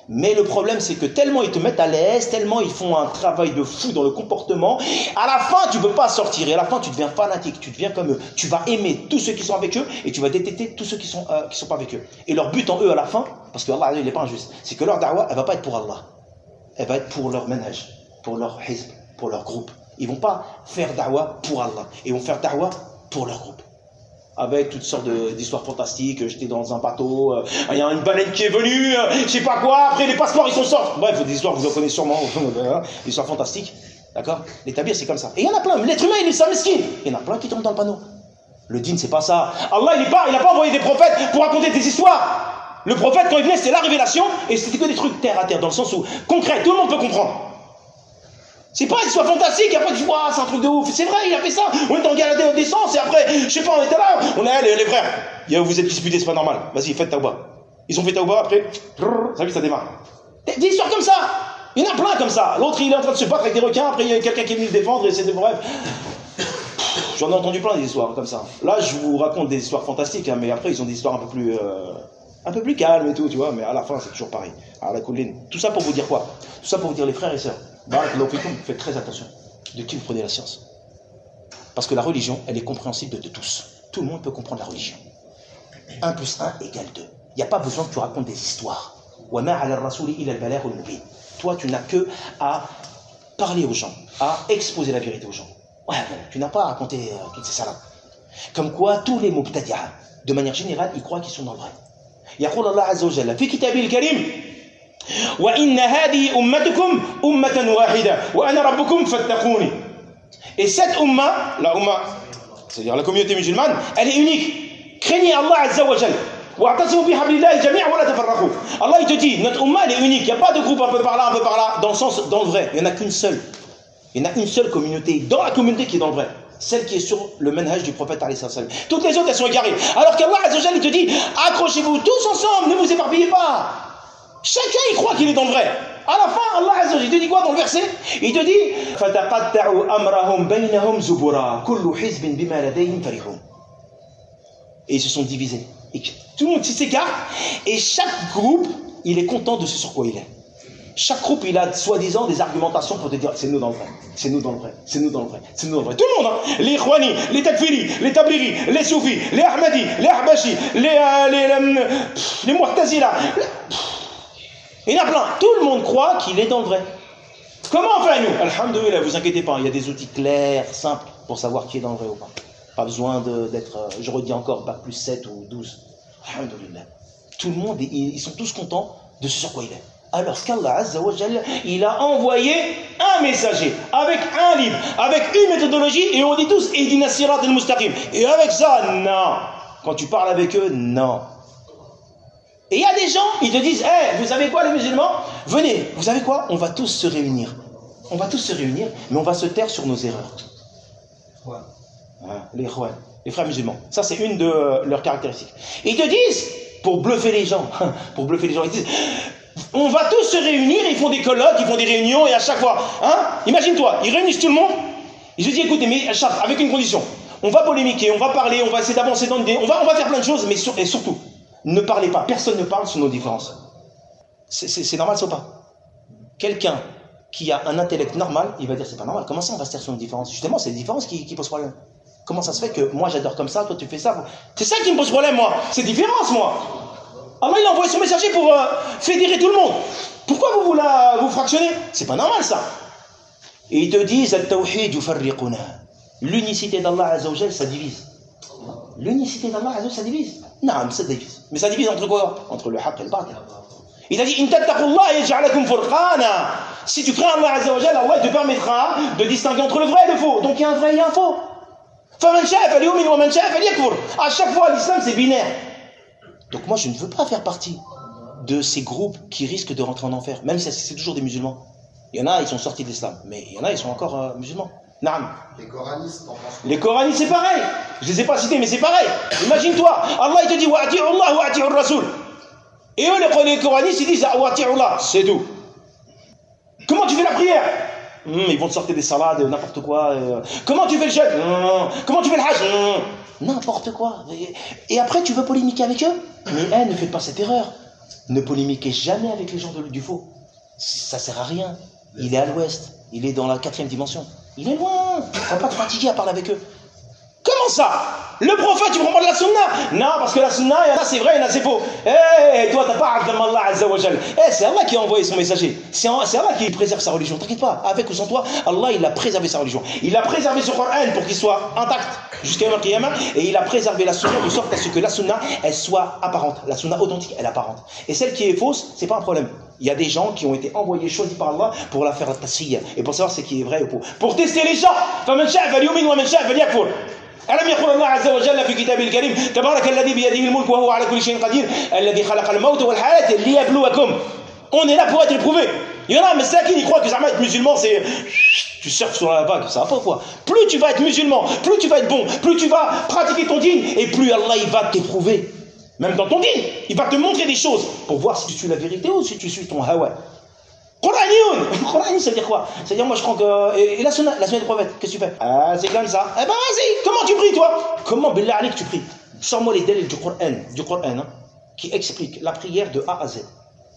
Mais le problème, c'est que tellement ils te mettent à l'aise, tellement ils font un travail de fou dans le comportement, à la fin, tu ne peux pas sortir. Et à la fin, tu deviens fanatique, tu deviens comme eux. Tu vas aimer tous ceux qui sont avec eux et tu vas détester tous ceux qui ne sont, euh, qui sont pas avec eux. Et leur but en eux, à la fin, parce que Allah, il n'est pas injuste, c'est que leur da'wah, elle ne va pas être pour Allah. Elle va être pour leur manhaj, pour leur hizb, pour leur groupe. Ils ne vont pas faire da'wah pour Allah. Ils vont faire da'wah pour leur groupe. Avec toutes sortes d'histoires fantastiques, j'étais dans un bateau, il euh, y a une baleine qui est venue, euh, je sais pas quoi, après les passeports ils sont sortis. Bref, des histoires, vous en connaissez sûrement, des histoires fantastiques, d'accord? L'établir c'est comme ça. Et il y en a plein, l'être humain il est ça mesquin. Il y en a plein qui tombent dans le panneau. Le dîn c'est pas ça. Allah il n'a pas, pas envoyé des prophètes pour raconter des histoires. Le prophète quand il venait c'était la révélation et c'était que des trucs terre à terre, dans le sens où, concret, tout le monde peut comprendre. C'est pas une histoire fantastique, après tu vois, c'est un truc de ouf. C'est vrai, il a fait ça. On est en galère d'essence et après, je sais pas, on était là. On est les, les frères. Vous êtes disputés, c'est pas normal. Vas-y, faites taouba. Ils ont fait taouba, après, ça vite, ça démarre. Des histoires comme ça. Il y en a plein comme ça. L'autre, il est en train de se battre avec des requins, après, il y a quelqu'un qui est venu le défendre et c'était bref. J'en ai entendu plein des histoires comme ça. Là, je vous raconte des histoires fantastiques, hein, mais après, ils ont des histoires un peu plus. Euh, un peu plus calmes et tout, tu vois, mais à la fin, c'est toujours pareil. Alors, la colline. Tout ça pour vous dire quoi? Tout ça pour vous dire, les frères et sœurs. Faites très attention de qui vous prenez la science. Parce que la religion, elle est compréhensible de, de tous. Tout le monde peut comprendre la religion. un plus un égale deux. Il n'y a pas besoin que tu racontes des histoires. Toi, tu n'as que à parler aux gens, à exposer la vérité aux gens. Ouais, tu n'as pas à raconter euh, toutes ces salades. Comme quoi, tous les mubtadi'a, de manière générale, ils croient qu'ils sont dans le vrai. يقول الله عز وجل في كتابه الكريم وإن هذه أمتكم أمة واحدة وأنا ربكم فاتقوني. Et cette umma, la umma, c'est-à-dire la communauté musulmane, elle est unique. Craignez Allah Azza wa Jal. واعتصموا بحبل الله جميعا ولا تفرقوا. Allah il te dit, notre umma elle est unique. Il n'y a pas de groupe un peu par là, un peu par là, dans le sens, dans le vrai. Il n'y en a qu'une seule. Il y en a une seule communauté, dans la communauté qui est dans le vrai. Celle qui est sur le manhaj du prophète alayhi salam. Toutes les autres elles sont égarées. Alors qu'Allah Azza wa Jal il te dit, accrochez-vous tous ensemble, ne vous éparpillez pas. Chacun il croit qu'il est dans le vrai. À la fin, Allah Azza wa Jal, il te dit quoi dans le verset? Il te dit فَتَقَطَّعُوا أَمْرَهُمْ بَيْنَهُمْ زُبُرًا كُلُّ حِزْبٍ بِمَا لَدَيْهِمْ فَرِحُونَ. Et ils se sont divisés. Et tout le monde s'écarte. Et chaque groupe, il est content de ce sur quoi il est. Chaque groupe, il a soi-disant des argumentations pour te dire c'est nous dans le vrai, c'est nous dans le vrai, c'est nous dans le vrai, c'est nous dans le vrai. Tout le monde, hein. Les Ikhwani, les Takfiri, les Tabliri, les Soufis, les Ahmadi, les Ahbashi, les, euh, les, les, les Mu'tazila. Il y en a plein. Tout le monde croit qu'il est dans le vrai. Comment on fait nous? Alhamdoulilah, vous inquiétez pas, il y a des outils clairs, simples pour savoir qui est dans le vrai ou pas. Pas besoin d'être, je redis encore, bac plus sept ou douze. Alhamdoulilah. Tout le monde, ils, ils sont tous contents de ce sur quoi il est. Alors qu'Allah Azza wa Jalla, il a envoyé un messager, avec un livre, avec une méthodologie, et on dit tous, Ihdina sirat al-mustaqim. Et avec ça, non. Quand tu parles avec eux, non. Et il y a des gens, ils te disent, hey, vous savez quoi les musulmans? Venez, vous savez quoi? On va tous se réunir. On va tous se réunir, mais on va se taire sur nos erreurs. Ouais. Hein, les khouan, les frères musulmans. Ça, c'est une de leurs caractéristiques. Et ils te disent, pour bluffer les gens, pour bluffer les gens, ils disent, on va tous se réunir, ils font des colloques, ils font des réunions, et à chaque fois, hein, imagine-toi, ils réunissent tout le monde, ils se disent, écoutez, mais avec une condition, on va polémiquer, on va parler, on va essayer d'avancer dans l'idée, on va, on va faire plein de choses, mais sur, et surtout, ne parlez pas, personne ne parle sur nos différences. C'est normal ça ou pas? Quelqu'un qui a un intellect normal, il va dire, c'est pas normal, comment ça on va se taire sur nos différences? Justement, c'est les différences qui, qui posent problème. Comment ça se fait que moi j'adore comme ça, toi tu fais ça? C'est ça qui me pose problème, moi, c'est différence, moi. Allah il a envoyé son messager pour euh, fédérer tout le monde. Pourquoi vous vous, la, vous fractionnez? C'est pas normal ça. Et ils te disent l'unicité d'Allah Azza wa Jal, ça divise. L'unicité d'Allah Azza wa Jal, ça divise. Non, ça divise. Mais ça divise entre quoi? Entre le haqq et le batil. Il a dit si tu crains Allah Azza wa Jal, Allah te permettra de distinguer entre le vrai et le faux. Donc il y a un vrai et un faux. À chaque fois l'islam c'est binaire. Donc moi je ne veux pas faire partie de ces groupes qui risquent de rentrer en enfer, même si c'est toujours des musulmans. Il y en a, ils sont sortis de l'islam, mais il y en a, ils sont encore euh, musulmans. Naam. Les coranistes, Les coranistes, c'est pareil. Je ne les ai pas cités, mais c'est pareil. Imagine-toi, Allah il te dit wa'ati'u Allah wa'ati'u Rasul. Et eux, les, les coranistes, ils disent wa'ati'u Allah, c'est tout. Comment tu fais la prière? Hum, Ils vont te sortir des salades, n'importe quoi. Euh. Comment tu fais le jeûne? hum, Comment tu fais le hajj? hum, N'importe quoi. Et, et après, tu veux polémiquer avec eux? Mais eh, ne faites pas cette erreur. Ne polémiquez jamais avec les gens de, du faux. Ça sert à rien. Il est à l'ouest. Il est dans la quatrième dimension. Il est loin. Il ne faut pas te fatiguer à parler avec eux. Comment ça? Le prophète, tu prends pas de la sunna? Non, parce que la sunna, il y en a c'est vrai, il y en a c'est faux. Eh, hey, toi, t'as pas Abdallah Allah Azza wa Jal. Eh, c'est Allah qui a envoyé son messager. C'est Allah qui préserve sa religion. T'inquiète pas, avec ou sans toi, Allah, il a préservé sa religion. Il a préservé son Coran pour qu'il soit intact jusqu'à Yawm al-Qiyamah. Et il a préservé la sunna de sorte à ce que la sunna, elle soit apparente. La sunna authentique, elle est apparente. Et celle qui est fausse, c'est pas un problème. Il y a des gens qui ont été envoyés, choisis par Allah pour la faire la tasfiyya et pour savoir ce qui est vrai ou faux. Pour tester les gens. فَمَنْ شَاءَ فَلْيُؤْمِنْ وَمَنْ شَاءَ فَلْيَكْفُرْ. ألم يقل الله عز وجل في كتابه الكريم تبارك الذي بيده الملك وهو على كل شيء قدير الذي خلق الموت والحياة ليبلوكم. On est là pour être éprouvé. Il y en a, mais c'est qui croit que jamais être musulman, c'est tu surfes sur la vague, ça va pas quoi. Plus tu vas être musulman, plus tu vas être bon, plus tu vas pratiquer ton dîn, et plus Allah il va t'éprouver. Même dans ton dîn, il va te montrer des choses pour voir si tu suis la vérité ou si tu suis ton hawa. Qur'aniyun. Qur'aniyun, ça veut dire quoi? Ça veut dire, moi je crois que. Et, et la sunna, la sunna du prophète, qu'est-ce que tu fais? Ah, c'est comme ça. Eh ben vas-y, comment tu pries toi? Comment, billah alik, tu pries? Sors-moi les délais du Coran, du Coran, hein, qui explique la prière de A à Z.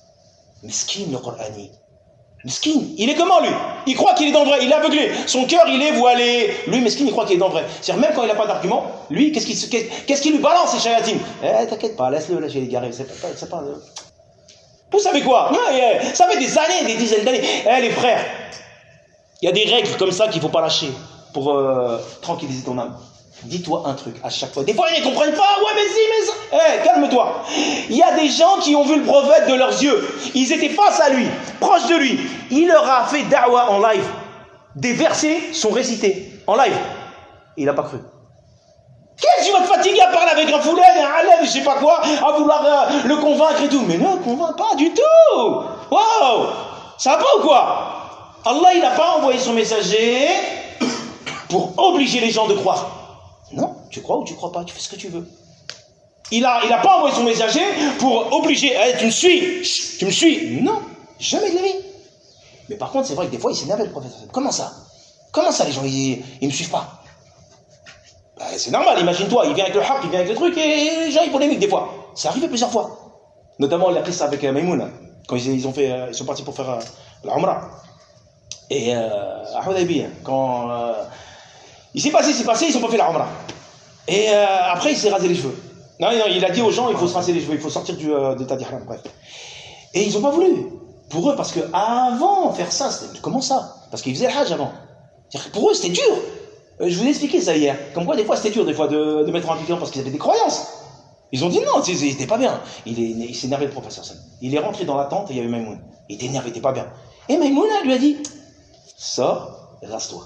Miskin le Qur'ani. Miskin, il est comment lui? Il croit qu'il est dans le vrai, il est aveuglé. Son cœur, il est voilé. Lui, Miskin, il croit qu'il est dans le vrai. C'est-à-dire, même quand il n'a pas d'argument, lui, qu'est-ce qu'il qu'est-ce qu'il lui balance, ces shayatines? Eh, t'inquiète pas, laisse-le, là, j'ai égaré. C'est pas. C'est pas Vous savez quoi? Ça fait des années, des dizaines d'années. Eh les frères, il y a des règles comme ça qu'il ne faut pas lâcher pour euh, tranquilliser ton âme. Dis-toi un truc à chaque fois. Des fois, ils ne comprennent pas. Ouais, mais si, mais ça. Eh, calme-toi. Il y a des gens qui ont vu le prophète de leurs yeux. Ils étaient face à lui, proches de lui. Il leur a fait da'wa en live. Des versets sont récités en live. Il n'a pas cru. Qu'est-ce que tu vas te fatiguer à parler avec un foulard, un halal, je sais pas quoi, à vouloir euh, le convaincre et tout? Mais non, convainc pas du tout. Waouh, ça va pas ou quoi? Allah, il n'a pas envoyé son messager pour obliger les gens de croire. Non, tu crois ou tu crois pas, tu fais ce que tu veux. Il a, il a pas envoyé son messager pour obliger. Eh, tu me suis, Chut, tu me suis. Non, jamais de la vie. Mais par contre, c'est vrai que des fois, il s'énervait le prophète. Comment ça? Comment ça, les gens, ils, ils me suivent pas? Ben, c'est normal, imagine-toi, il vient avec le haq, il vient avec le truc, et les gens, ils polémiquent des fois. C'est arrivé plusieurs fois. Notamment, il a pris ça avec euh, Maïmouna, quand ils, ils, ont fait, euh, ils sont partis pour faire euh, la Umrah. Et euh, à Hudaybiyah, quand euh, il s'est passé, c'est passé, ils n'ont pas fait la Umrah. Et euh, après, il s'est rasé les cheveux. Non, non, il a dit aux gens, il faut se raser les cheveux, il faut sortir du euh, d'état d'ihram, bref. Et ils n'ont pas voulu. Pour eux, parce que avant faire ça, c'était comment ça? Parce qu'ils faisaient le hajj avant. Pour eux, c'était dur. Euh, je vous ai expliqué ça hier. Comme quoi, des fois, c'était dur, des fois, de, de mettre en application parce qu'ils avaient des croyances. Ils ont dit non, il n'était pas bien. Il, est, il s'est énervé, le professeur Sam. Il est rentré dans la tente et il y avait Maïmoun. Il était énervé, il n'était pas bien. Et Maïmoun lui a dit sors et rase-toi.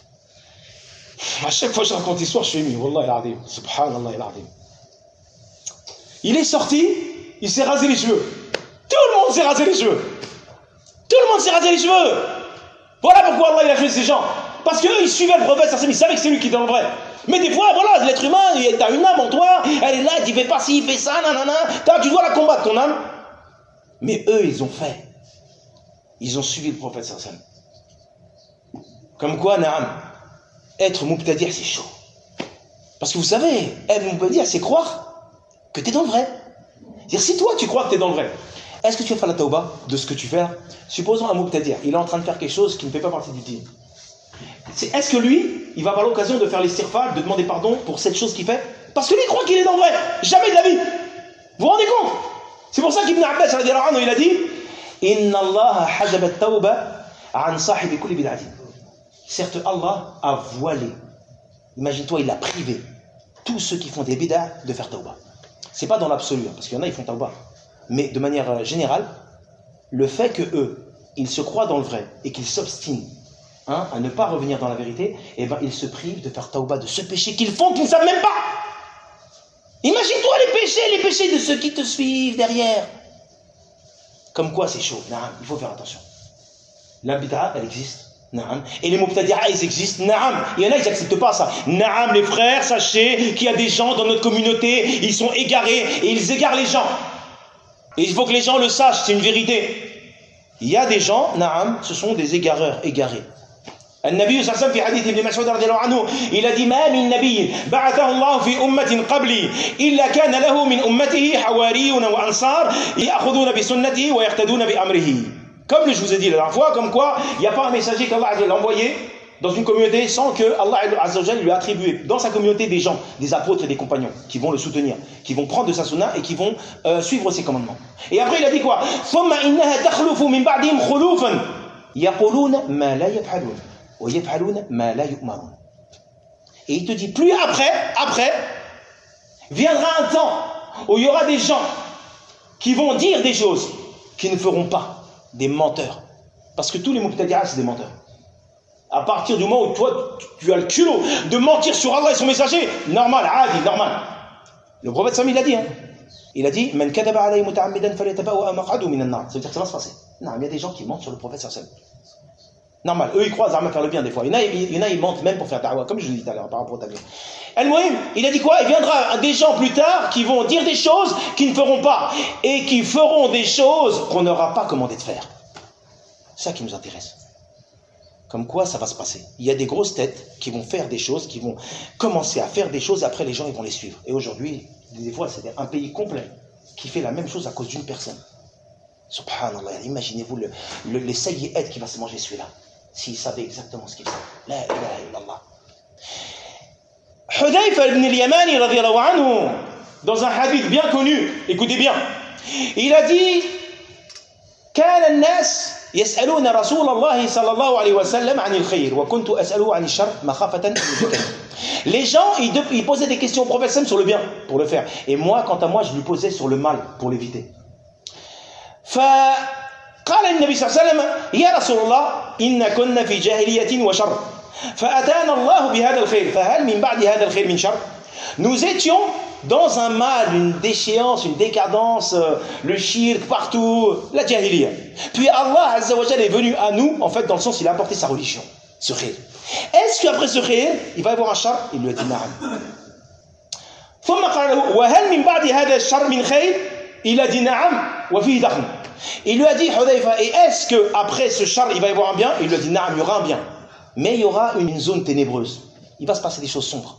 À chaque fois que je raconte l'histoire, je suis ému. Wallah il-Azim. Subhanallah il-Azim. Il est sorti, il s'est rasé les cheveux. Tout le monde s'est rasé les cheveux. Tout le monde s'est rasé les cheveux. Voilà pourquoi Allah il a fait ces gens. Parce qu'eux ils suivaient le prophète, ils savaient que c'est lui qui était dans le vrai. Mais des fois, voilà, l'être humain, t'as une âme en toi, elle est là, tu fais pas ci, fais ça, nanana. Tu dois la combattre, ton âme. Mais eux, ils ont fait. Ils ont suivi le prophète sallallahu alayhi wa sallam. Comme quoi, naam, être mubtadir, c'est chaud. Parce que vous savez, être mubtadir, c'est croire que tu es dans le vrai. C'est-à-dire, si toi, tu crois que tu es dans le vrai, est-ce que tu vas faire la tauba de ce que tu fais? Supposons un mubtadir, il est en train de faire quelque chose qui ne fait pas partie du dîn. Est-ce que lui, il va avoir l'occasion de faire l'istighfar, de demander pardon pour cette chose qu'il fait? Parce que lui, il croit qu'il est dans le vrai. Jamais de la vie. Vous vous rendez compte? C'est pour ça qu'Ibn Abbas, il a dit Inna Allah hajaba at-tawba an sahibi kulli bid'atin. Certes, Allah a voilé. Imagine-toi, il a privé tous ceux qui font des bid'ah de faire tawba. C'est pas dans l'absolu, parce qu'il y en a, ils font tawba. Mais de manière générale, le fait que eux, ils se croient dans le vrai et qu'ils s'obstinent hein, à ne pas revenir dans la vérité, eh ben, ils se privent de faire tawba de ce péché qu'ils font, qu'ils ne savent même pas. Imagine-toi les péchés, les péchés de ceux qui te suivent derrière. Comme quoi c'est chaud, naam, il faut faire attention. La bid'a, elle existe. Naam. Et les mubtadi'a, ils existent. Naam. Il y en a, ils n'acceptent pas ça. Naam, les frères, sachez qu'il y a des gens dans notre communauté, ils sont égarés et ils égarent les gens. Et il faut que les gens le sachent, c'est une vérité. Il y a des gens, naam, ce sont des égareurs, égarés. النبي صلى الله عليه وسلم في حديث ابن مسعود رضي الله عنه il a dit ما من نبي بعثه الله في أمة قبلي إلا كان له من أمته حواريون وأنصار يأخذون بسنته ويقتدون بأمره. Comme je vous ai dit la dernière fois, comme quoi il n'y a pas un messager qu'Allah a envoyé dans une communauté sans que Allah Azza wa Jalla lui a attribué dans sa communauté des gens, des apôtres et des compagnons qui vont le soutenir, qui vont prendre de sa sunna et qui vont euh, suivre ses commandements. Et après il a dit quoi? ثم إنها تخلف من بعدهم خلوفا يقولون ما لا يفعلون ويفعلون ما لا يؤمرون. Et il te dit plus après, après viendra un temps où il y aura des gens qui vont dire des choses qui ne feront pas, des menteurs. Parce que tous les Muqtadi'a c'est des menteurs. À partir du moment où toi, tu as le culot de mentir sur Allah et son messager, normal, adi, normal. Le prophète Sami, il a dit, hein. Il a dit, Man kadaba alayhi muta'ammidan falyatabawwa maq'adahu minan nar. Ça veut dire que ça va se passer. Non, il y a des gens qui mentent sur le prophète sallallahu alayhi wa sallam. Normal, eux ils croient à faire le bien des fois. Il y en a, il y en a ils mentent même pour faire da'wah, comme je vous l'ai dit tout à l'heure par rapport au tabligh. Al-Muhim, il a dit quoi? Il viendra des gens plus tard qui vont dire des choses qu'ils ne feront pas et qui feront des choses qu'on n'aura pas commandé de faire. C'est ça qui nous intéresse. Comme quoi ça va se passer. Il y a des grosses têtes qui vont faire des choses, qui vont commencer à faire des choses, après les gens ils vont les suivre. Et aujourd'hui, des fois c'est un pays complet qui fait la même chose à cause d'une personne. Subhanallah, imaginez-vous le, le, les sayyi'at qui va se manger celui-là. S'il savait exactement ce qu'il fait. La ilaha illallah. Hudayfa ibn al-Yamani radiyallahu anhu, dans un hadith bien connu, écoutez bien, il a dit كان الناس يسألون رسول الله صلى الله عليه وسلم عن الخير وكنت أسأله عن الشر مخافة أن يدركني. Les gens, ils, de, ils posaient des questions au prophète sur le bien, pour le faire. Et moi, quant à moi, je lui posais sur le mal, pour l'éviter. فقال النبي صلى الله عليه وسلم يا رسول الله إن كنا في جاهلية وشر فأتانا الله بهذا الخير فهل من بعد هذا الخير من شر. Nous étions dans un mal, une déchéance, une décadence, euh, le shirk partout, la jahiliya. Puis Allah Azza wa Jalla est venu à nous, en fait, dans le sens, il a apporté sa religion, ce khayr. Est-ce qu'après ce khayr, il va y avoir un shar? Il lui a dit na'am. ثم قال له وهل من بعد هذا الشر من خير. Il a dit na'am wa fihi dakhn. Il lui a dit Hudayfa, et est-ce que après ce char il va y avoir un bien? Il lui a dit na'am, il y aura un bien. Mais il y aura une zone ténébreuse. Il va se passer des choses sombres.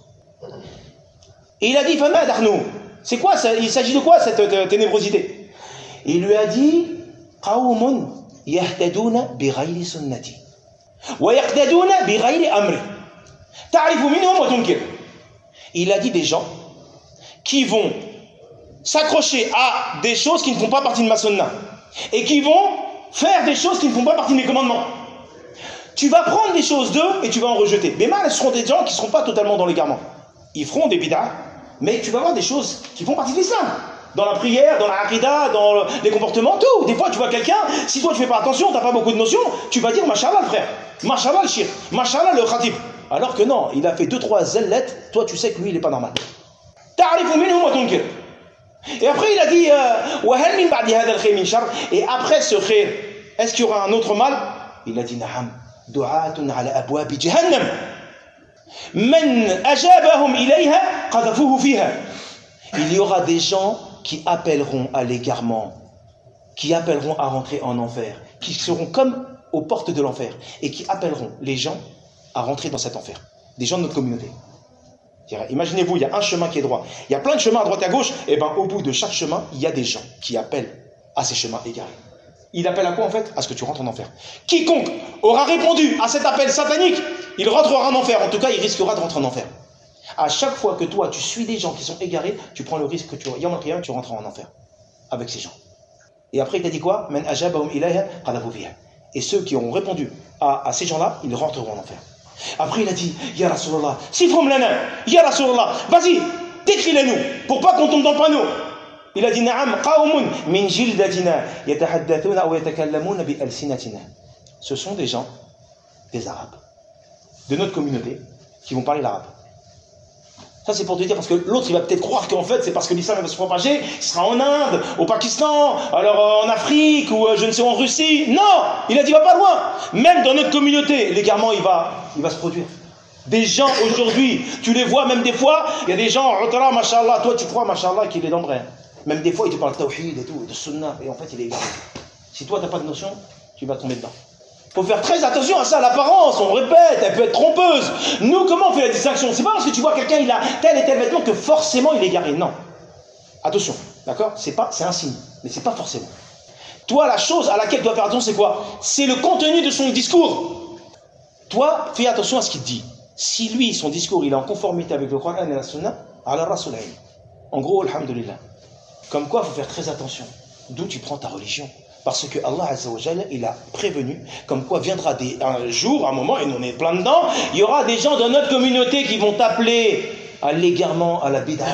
Et il a dit fama dakhnu. C'est quoi ça? Il s'agit de quoi cette euh, ténébrosité? Il lui a dit qawmun yahtaduna bighayri sunnati wa yaqtaduna bighayri amri ta'rifu minhum wa tunkir. Il a dit des gens qui vont s'accrocher à des choses qui ne font pas partie de ma sunna et qui vont faire des choses qui ne font pas partie de mes commandements. Tu vas prendre des choses d'eux et tu vas en rejeter. Mais mal, ce seront des gens qui ne seront pas totalement dans l'égarement. Ils feront des bid'ah, mais tu vas avoir des choses qui font partie de l'islam. Dans la prière, dans la aqidah, dans les comportements, tout. Des fois, tu vois quelqu'un, si toi tu fais pas attention, tu n'as pas beaucoup de notions, tu vas dire Mashallah le frère, Mashallah le shir, Mashallah le khatib. Alors que non, il a fait deux, trois zellettes, toi tu sais que lui il n'est pas normal. Ta'rifu minhum wa tunkir. Et après il a dit وَهَلْ مِنْ بَعْدِ هَذَا الْخَيْرِ مِنْ شَرٍ. Et après ce khayr, est-ce qu'il y aura un autre mal? Il a dit نعم دعاة على أبواب جهنم من أجابهم إليها قذفوه فيها. Il y aura des gens qui appelleront à l'égarement, qui appelleront à rentrer en enfer, qui seront comme aux portes de l'enfer et qui appelleront les gens à rentrer dans cet enfer. Des gens de notre communauté. Imaginez-vous, il y a un chemin qui est droit. Il y a plein de chemins à droite et à gauche. Et bien, au bout de chaque chemin, il y a des gens qui appellent à ces chemins égarés. Il appelle à quoi en fait? À ce que tu rentres en enfer. Quiconque aura répondu à cet appel satanique, il rentrera en enfer. En tout cas, il risquera de rentrer en enfer. À chaque fois que toi, tu suis des gens qui sont égarés, tu prends le risque que tu, tu rentreras en enfer avec ces gens. Et après, il t'a dit quoi? Et ceux qui auront répondu à, à ces gens-là, ils rentreront en enfer. Après il a dit Ya Rasulallah, sifhum lana, Ya Rasulallah, vas-y, décris-les-nous pour pas qu'on tombe dans le panneau. Il a dit Na'am qawmun min jildatina yatahaddathuna aw yatakallamuna bi alsinatina. Ce sont des gens, des Arabes, de notre communauté, qui vont parler l'arabe. Ça c'est pour te dire, parce que l'autre il va peut-être croire qu'en fait c'est parce que l'islam va se propager, il sera en Inde, au Pakistan, alors en Afrique ou je ne sais où en Russie. Non, il a dit va pas loin. Même dans notre communauté, l'égarement il va, il va se produire. Des gens aujourd'hui, tu les vois même des fois, il y a des gens, Utara, mashallah, toi tu crois mashallah qu'il est dans le vrai. Même des fois il te parle de tawhid et tout, de sunnah, et en fait il est égaré. Si toi t'as pas de notion, tu vas tomber dedans. Il faut faire très attention à ça, l'apparence, on répète, elle peut être trompeuse. Nous, comment on fait la distinction? C'est pas parce que tu vois quelqu'un, il a tel et tel vêtement que forcément il est garé. Non. Attention, d'accord? C'est pas, c'est un signe, mais c'est pas forcément. Toi, la chose à laquelle tu dois faire attention, c'est quoi? C'est le contenu de son discours. Toi, fais attention à ce qu'il te dit. Si lui, son discours, il est en conformité avec le Coran et la Sunna, ala Rasul. En gros, alhamdulillah. Comme quoi, il faut faire très attention. D'où tu prends ta religion. Parce que Allah Azza wa Jalla, il a prévenu, comme quoi viendra des, un jour, un moment, et nous on est plein dedans, il y aura des gens dans notre communauté qui vont t'appeler à l'égarement, à la bid'a.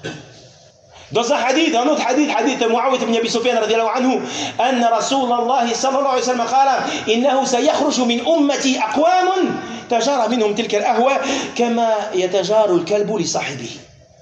Dans un hadith, un autre hadith, hadith Muawiyah ibn Abi Sufyan radiyallahu anhu, anna Rasulullah sallallahu alayhi wa sallam qala, innahu sayakhruju min ummati aqwamun tajara minhum tilka al-ahwa kama yatajaru al-kalbu li sahibihi.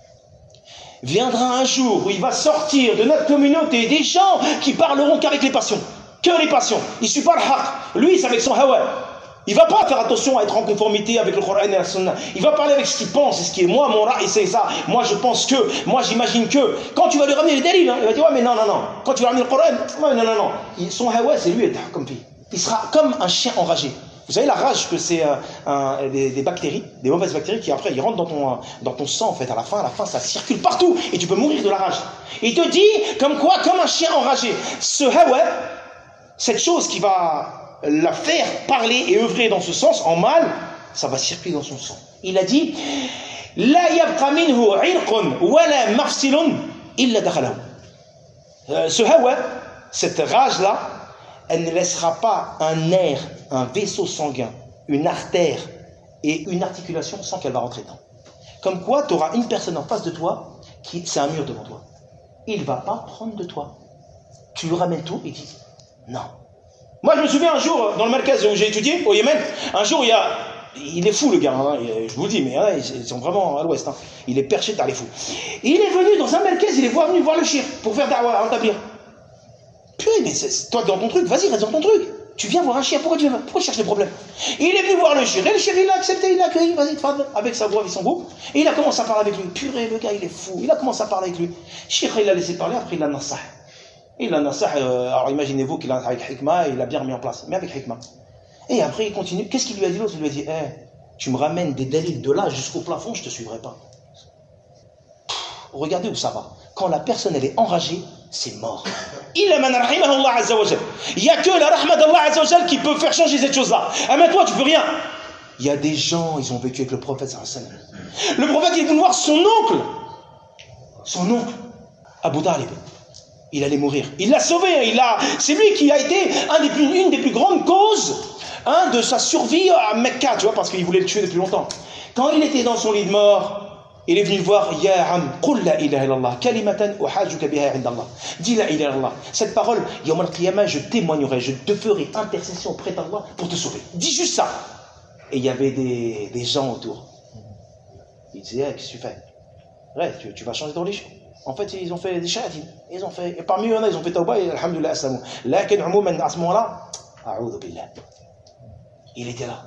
Viendra un jour où il va sortir de notre communauté des gens qui parleront qu'avec les passions, que les passions. Il ne suit pas le haqq, lui c'est avec son hawa. Il ne va pas faire attention à être en conformité avec le Coran et la Sunna. Il va parler avec ce qu'il pense, c'est ce qui est moi, mon ra'i, c'est ça. Moi je pense que, moi j'imagine que. Quand tu vas lui ramener les délits, hein, il va dire ouais mais non, non, non. Quand tu vas ramener le Coran, ouais, non, non, non. Il, son hawa c'est lui, comme fille. Il sera comme un chien enragé. Vous savez la rage que c'est euh, un, des, des bactéries, des mauvaises bactéries qui après ils rentrent dans ton, dans ton sang en fait. À la fin, à la fin ça circule partout et tu peux mourir de la rage. Il te dit comme quoi, comme un chien enragé. Ce hawa, cette chose qui va la faire parler et œuvrer dans ce sens en mal, ça va circuler dans son sang. Il a dit la yabqa minhu irqun wala mafsilun illa dakhalahu. Ce hawa, cette rage là, elle ne laissera pas un nerf, un vaisseau sanguin, une artère et une articulation sans qu'elle va rentrer dedans. Comme quoi, tu auras une personne en face de toi qui, c'est un mur devant toi. Il ne va pas prendre de toi. Tu lui ramènes tout et tu dis non. Moi, je me souviens un jour, dans le Markaz où j'ai étudié, au Yémen, un jour, il y a. Il est fou, le gars, hein, je vous le dis, mais hein, ils sont vraiment à l'ouest. Hein. Il est perché par les fous. Il est venu dans un Markaz, il est venu voir le shir pour faire da'wah, établir. Purée, mais c'est, toi, dans ton truc, vas-y, reste dans ton truc. Tu viens voir un chien, pourquoi tu, viens, pourquoi tu cherches des problèmes? Il est venu voir le shir, et le shir, il l'a accepté, il l'a accueilli, vas-y, avec sa voix, avec son goût, et il a commencé à parler avec lui. Purée, le gars, il est fou. Il a commencé à parler avec lui. Shir, il l'a laissé parler, après, il l'a nassah. Il a nassah, euh, alors imaginez-vous qu'il a avec hikmah, il l'a bien remis en place, mais avec hikmah. Et après, il continue. Qu'est-ce qu'il lui a dit l'autre? Il lui a dit, eh, hey, tu me ramènes des dalils de là jusqu'au plafond, je te suivrai pas. Regardez où ça va. Quand la personne, elle est enragée, c'est mort. Il n'y a que la rahma d'Allah Azza wa Jal qui peut faire changer cette chose-là. Ah, mais toi, tu peux rien. Il y a des gens, ils ont vécu avec le prophète. Le prophète, il est venu voir son oncle. Son oncle, Abu Talib. Il allait mourir. Il l'a sauvé. Il a... C'est lui qui a été un des plus, une des plus grandes causes hein, de sa survie à Mecca, tu vois, parce qu'il voulait le tuer depuis longtemps. Quand il était dans son lit de mort, il est venu le voir. Ya Am, qul la ilaha illallah, kalimatan uhajuka biha indallah. Dis la ilaha illallah. Cette parole, yawm al-qiyamah, je témoignerai, je te ferai intercession auprès d'Allah pour te sauver. Dis juste ça. Et il y avait des, des gens autour. Il disait, hey, qu'est-ce que tu fais? Ouais, tu, tu vas changer de religion. En fait, ils ont fait des shahadines. Ils ont fait, et parmi eux, ils ont fait tawbah et alhamdulillah, aslamou. Lakin, umouman, à ce moment-là, a'oudhu billah. Il était là.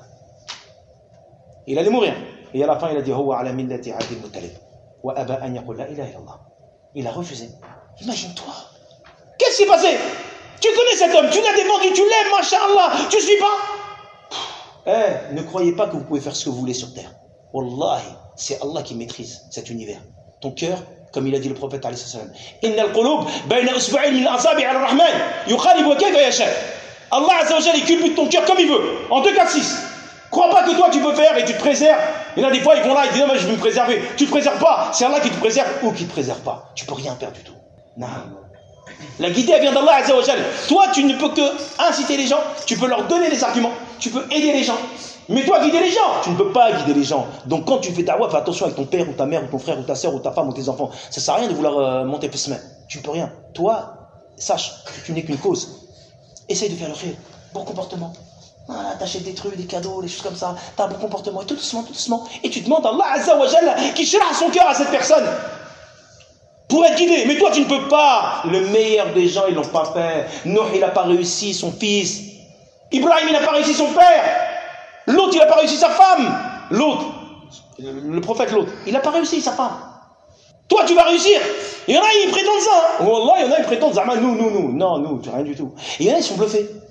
Il allait mourir. Et à la fin, il a dit, huwa ala millati Abdil Muttalib. Wa aba an yaqul la ilaha illallah. Il a refusé. Imagine-toi. Qu'est-ce qui s'est passé? Tu connais cet homme, tu l'as défendu, tu l'aimes, masha'Allah. Tu ne suis pas? Eh, hey, ne croyez pas que vous pouvez faire ce que vous voulez sur terre. Wallahi, c'est Allah qui maîtrise cet univers. Ton cœur, comme il a dit le prophète alayhi salam, innal qulub bayna usbu'ayn min asabi' ar-rahman yuqalibu kayfa yasha. Allah azza wa jalla il culbute ton cœur comme il veut, en deux quatre six. Crois pas que toi tu peux faire et tu te préserves. Il y en a des fois ils vont là, ils disent non mais je vais me préserver. Tu te préserves pas, c'est Allah qui te préserve ou qui te préserve pas. Tu peux rien faire du tout. Non. La guidée elle vient d'Allah azza wa jalla. Toi tu ne peux que inciter les gens, tu peux leur donner des arguments, tu peux aider les gens. Mais toi, guider les gens, tu ne peux pas guider les gens. Donc quand tu fais ta voix, fais attention avec ton père ou ta mère ou ton frère ou ta soeur ou ta femme ou tes enfants. Ça ne sert à rien de vouloir euh, monter plus semaine. Tu ne peux rien. Toi, sache que tu n'es qu'une cause. Essaye de faire le khayr. Bon comportement. Voilà, t'achètes des trucs, des cadeaux, des choses comme ça. T'as un bon comportement. Et tout doucement, tout doucement. Et tu demandes à Allah Azza wa Jalla qui shrah son cœur à cette personne pour être guidé. Mais toi, tu ne peux pas. Le meilleur des gens, ils ne l'ont pas fait. Nuh, il n'a pas réussi son fils. Ibrahim, il n'a pas réussi son père. L'autre, il n'a pas réussi sa femme. L'autre, le prophète l'autre, il n'a pas réussi sa femme. Toi, tu vas réussir. Il y en a, ils prétendent ça. Hein. Wallah, il y en a, ils prétendent ça. Nous, nous, nous. Non, nous, rien du tout. Et il y en a, ils sont bluffés.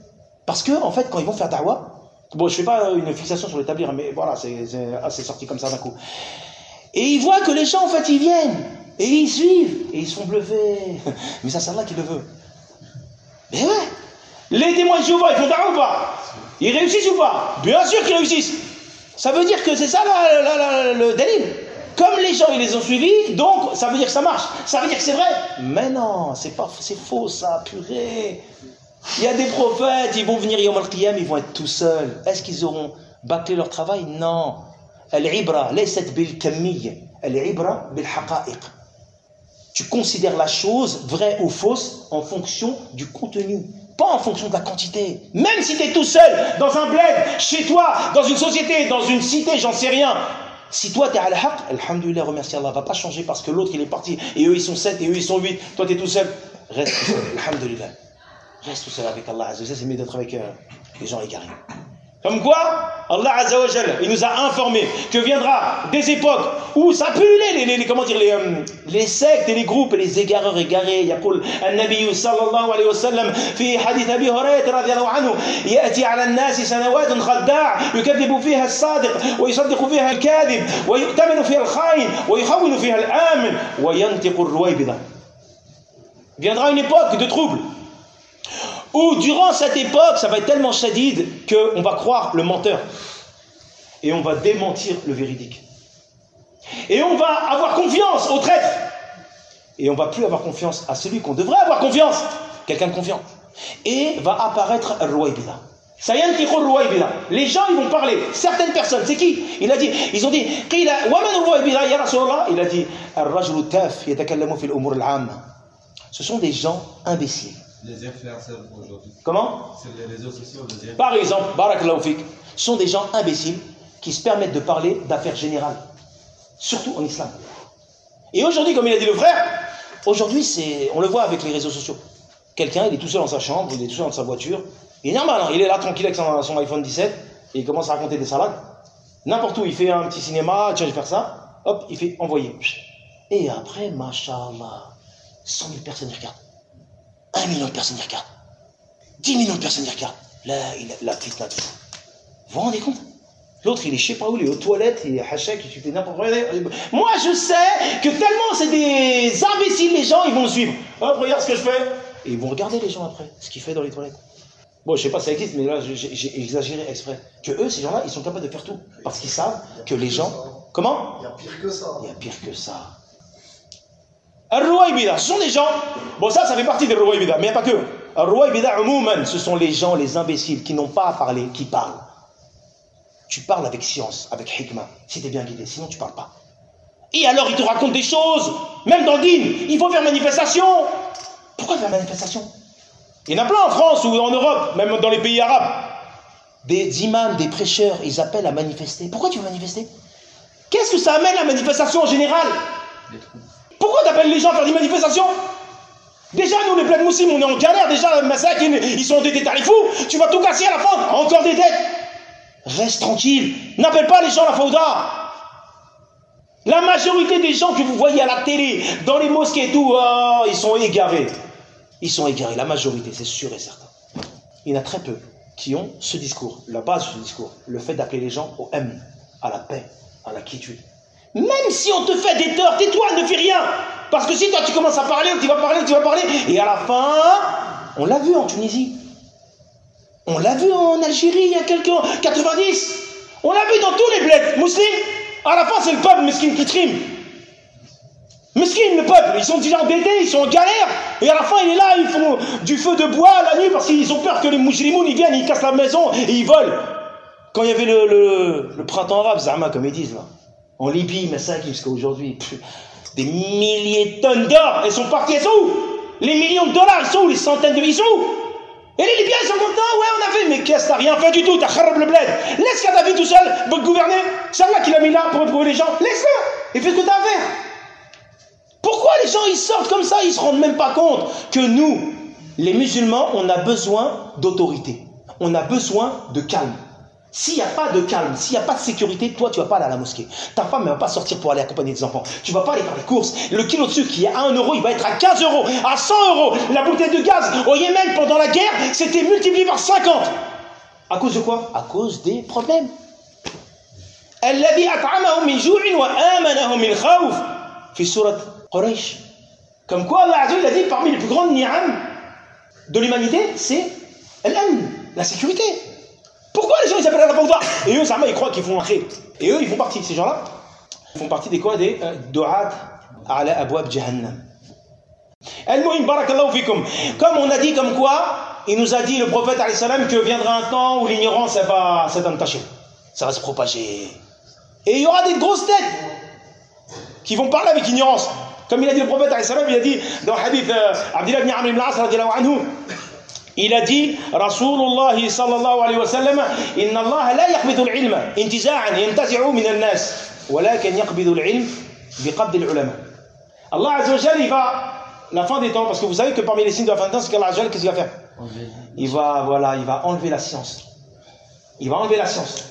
Parce que, en fait, quand ils vont faire da'wah, bon, je fais pas une fixation sur l'établir, mais voilà, c'est, c'est, ah, c'est sorti comme ça d'un coup. Et ils voient que les gens, en fait, ils viennent, et ils suivent, et ils se font bluffer. Mais ça, c'est Allah qui le veut. Mais ouais, les témoins de Jéhovah, ils font da'wah ou pas? Ils réussissent ou pas? Bien sûr qu'ils réussissent. Ça veut dire que c'est ça la, la, la, le délire. Comme les gens, ils les ont suivis, donc ça veut dire que ça marche. Ça veut dire que c'est vrai. Mais non, c'est pas, c'est faux ça, purée. Il y a des prophètes, ils vont venir Yom al-Qiyam, ils vont être tout seuls. Est-ce qu'ils auront bâclé leur travail? Non. Al-ibra, laysat bil-kamiyya, al-ibra bil-haqa'iq. Tu considères la chose vraie ou fausse en fonction du contenu, pas en fonction de la quantité. Même si tu es tout seul, dans un bled, chez toi, dans une société, dans une cité, j'en sais rien. Si toi tu es à al-haq, alhamdoulilah, remercie Allah, va pas changer parce que l'autre il est parti, et eux ils sont sept, et eux ils sont huit, toi tu es tout seul. Reste tout seul, alhamdoulilah. Reste tout seul avec Allah Azza wa Jalla, c'est mieux d'être avec euh, les gens égarés. Comme quoi, Allah Azza wa Jalla, il nous a informé que viendra des époques où ça pullulait les, les, les, comment dire, les, euh, les sectes et les groupes et les égareurs égarés. يقول النبي صلى الله عليه وسلم في حديث أبي هريرة رضي الله عنه يأتي على الناس سنوات خداع يكذب فيها الصادق ويصدق فيها الكاذب ويؤتمن فيها الخائن ويخون فيها الآمن وينطق الرويبضة. Viendra une époque de trouble où durant cette époque, ça va être tellement shadid qu'on va croire le menteur et on va démentir le véridique. Et on va avoir confiance au traître et on va plus avoir confiance à celui qu'on devrait avoir confiance, quelqu'un de confiant. Et va apparaître al-Ruwaybida. Sayantiqu al-Ruwaybida. Les gens ils vont parler, certaines personnes, c'est qui? Il a dit, ils ont dit, qila wa man al-Ruwaybida ya Rasulullah? Il a dit, ar-rajulu taf yatakallamu fi al-umur al-'amma. Ce sont des gens imbéciles. Les influenceurs aujourd'hui. Comment? C'est les réseaux sociaux. Les Par exemple, barakallahu fik, sont des gens imbéciles qui se permettent de parler d'affaires générales, surtout en islam. Et aujourd'hui, comme il a dit le frère, aujourd'hui, c'est, on le voit avec les réseaux sociaux. Quelqu'un, il est tout seul dans sa chambre, il est tout seul dans sa voiture, il est normal, hein, il est là tranquille avec son, son iPhone dix-sept, et il commence à raconter des salades. N'importe où, il fait un petit cinéma, tiens, je vais faire ça, hop, il fait envoyer. Et après, mashallah, cent mille personnes y regardent. Un million de personnes y regardent. Dix millions de personnes y regardent. Là, il a la fitna de fou. Vous vous rendez compte? L'autre, il est je sais pas où, il est aux toilettes, il est hachak, il fait n'importe quoi. Moi, je sais que tellement c'est des imbéciles, les gens, ils vont me suivre. Hop, regarde ce que je fais. Et ils vont regarder les gens après, ce qu'il fait dans les toilettes. Bon, je sais pas si ça existe, mais là, j'ai, j'ai exagéré exprès. Que eux, ces gens-là, ils sont capables de faire tout. Parce qu'ils savent que les gens... Comment? Il y a pire que ça. Il y a pire que ça. Al-Ruwaybida, ce sont des gens, bon ça, ça fait partie des Ruwaybida, mais il n'y a pas que. Al-Ruwaybida, umouman, ce sont les gens, les imbéciles, qui n'ont pas à parler, qui parlent. Tu parles avec science, avec hikmah, si tu es bien guidé, sinon tu ne parles pas. Et alors, ils te racontent des choses, même dans le dîn, il faut faire manifestation. Pourquoi faire manifestation? Il y en a plein en France ou en Europe, même dans les pays arabes. Des imams, des prêcheurs, ils appellent à manifester. Pourquoi tu veux manifester? Qu'est-ce que ça amène la manifestation en général? Pourquoi t'appelles les gens à faire des manifestations? Déjà, nous, les plaies musulmans, on est en galère. Déjà, les massacres, ils sont endettés tarifs fous. Tu vas tout casser à la fin. Encore des dettes. Reste tranquille. N'appelle pas les gens à la fauda. La majorité des gens que vous voyez à la télé, dans les mosquées et tout, oh, ils sont égarés. Ils sont égarés. La majorité, c'est sûr et certain. Il y en a très peu qui ont ce discours, la base de ce discours. Le fait d'appeler les gens au amn, à la paix, à la quiétude. Même si on te fait des torts, tais-toi, ne fais rien. Parce que si toi tu commences à parler, tu vas parler, tu vas parler, et à la fin, on l'a vu en Tunisie. On l'a vu en Algérie il y a quelques quatre-vingt-dix. On l'a vu dans tous les bleds musulmans. À la fin, c'est le peuple mesquin qui trime. Mesquin, le peuple, ils sont déjà endettés, ils sont en galère. Et à la fin, il est là, ils font du feu de bois la nuit parce qu'ils ont peur que les musulmans ils viennent, ils cassent la maison et ils volent. Quand il y avait le, le, le printemps arabe, Zama, comme ils disent là. En Libye, mais ça, jusqu'à aujourd'hui, des milliers de tonnes d'or, elles sont parties, elles sont où? Les millions de dollars, ils sont où? Les centaines de millions, ils sont où? Et les Libyens, ils sont contents, ouais, on a fait, mais qu'est-ce que t'as rien fait du tout, t'as kharab le bled. Laisse Kadhafi tout seul, pour gouverner, c'est Allah qui l'a mis là pour éprouver les gens, laisse-le, et fais ce que t'as à faire. Pourquoi les gens, ils sortent comme ça, ils se rendent même pas compte que nous, les musulmans, on a besoin d'autorité, on a besoin de calme. S'il n'y a pas de calme, s'il n'y a pas de sécurité, toi, tu ne vas pas aller à la mosquée. Ta femme ne va pas sortir pour aller accompagner tes enfants. Tu ne vas pas aller faire les courses. Le kilo de sucre qui est à un euro, il va être à quinze euros, à cent euros. La bouteille de gaz au Yémen pendant la guerre, c'était multiplié par cinquante. À cause de quoi? À cause des problèmes. الذي أطعمهم من جوع وآمنهم من خوف في سورة قريش. Comme quoi Allah Azza wa Jalla a dit parmi les plus grandes ni'am de l'humanité, c'est l'amn, la sécurité. Pourquoi les gens ils appellent à la fawda? Et eux, ils croient qu'ils font entrer. Et eux, ils font partie, ces gens-là, ils font partie des quoi? Des euh, du'at ala abwab jahannam. Al-Muhim, barakallahu fikum. Comme on a dit, comme quoi, il nous a dit, le prophète alayhi salam, que viendra un temps où l'ignorance, elle va s'entacher. Ça va se propager. Et il y aura des grosses têtes qui vont parler avec ignorance. Comme il a dit le prophète alayhi salam, il a dit dans le hadith euh, Abdullah ibn Amr ibn al-As radiyallahu anhu, il a dit Rasulullah sallallahu alayhi wa sallam, inna Allah la yaqbidu al-ilma intiza'an yantazi'u min al-nas walakin yaqbidu al-ilm biqabd al-ulama. Allah Azza wa Jalla, il va la fin des temps, parce que vous savez que parmi les signes de la fin des temps, c'est qu'Allah Azza wa Jalla, qu'est-ce qu'il va faire? Il va, voilà, il va enlever la science. Il va enlever la science.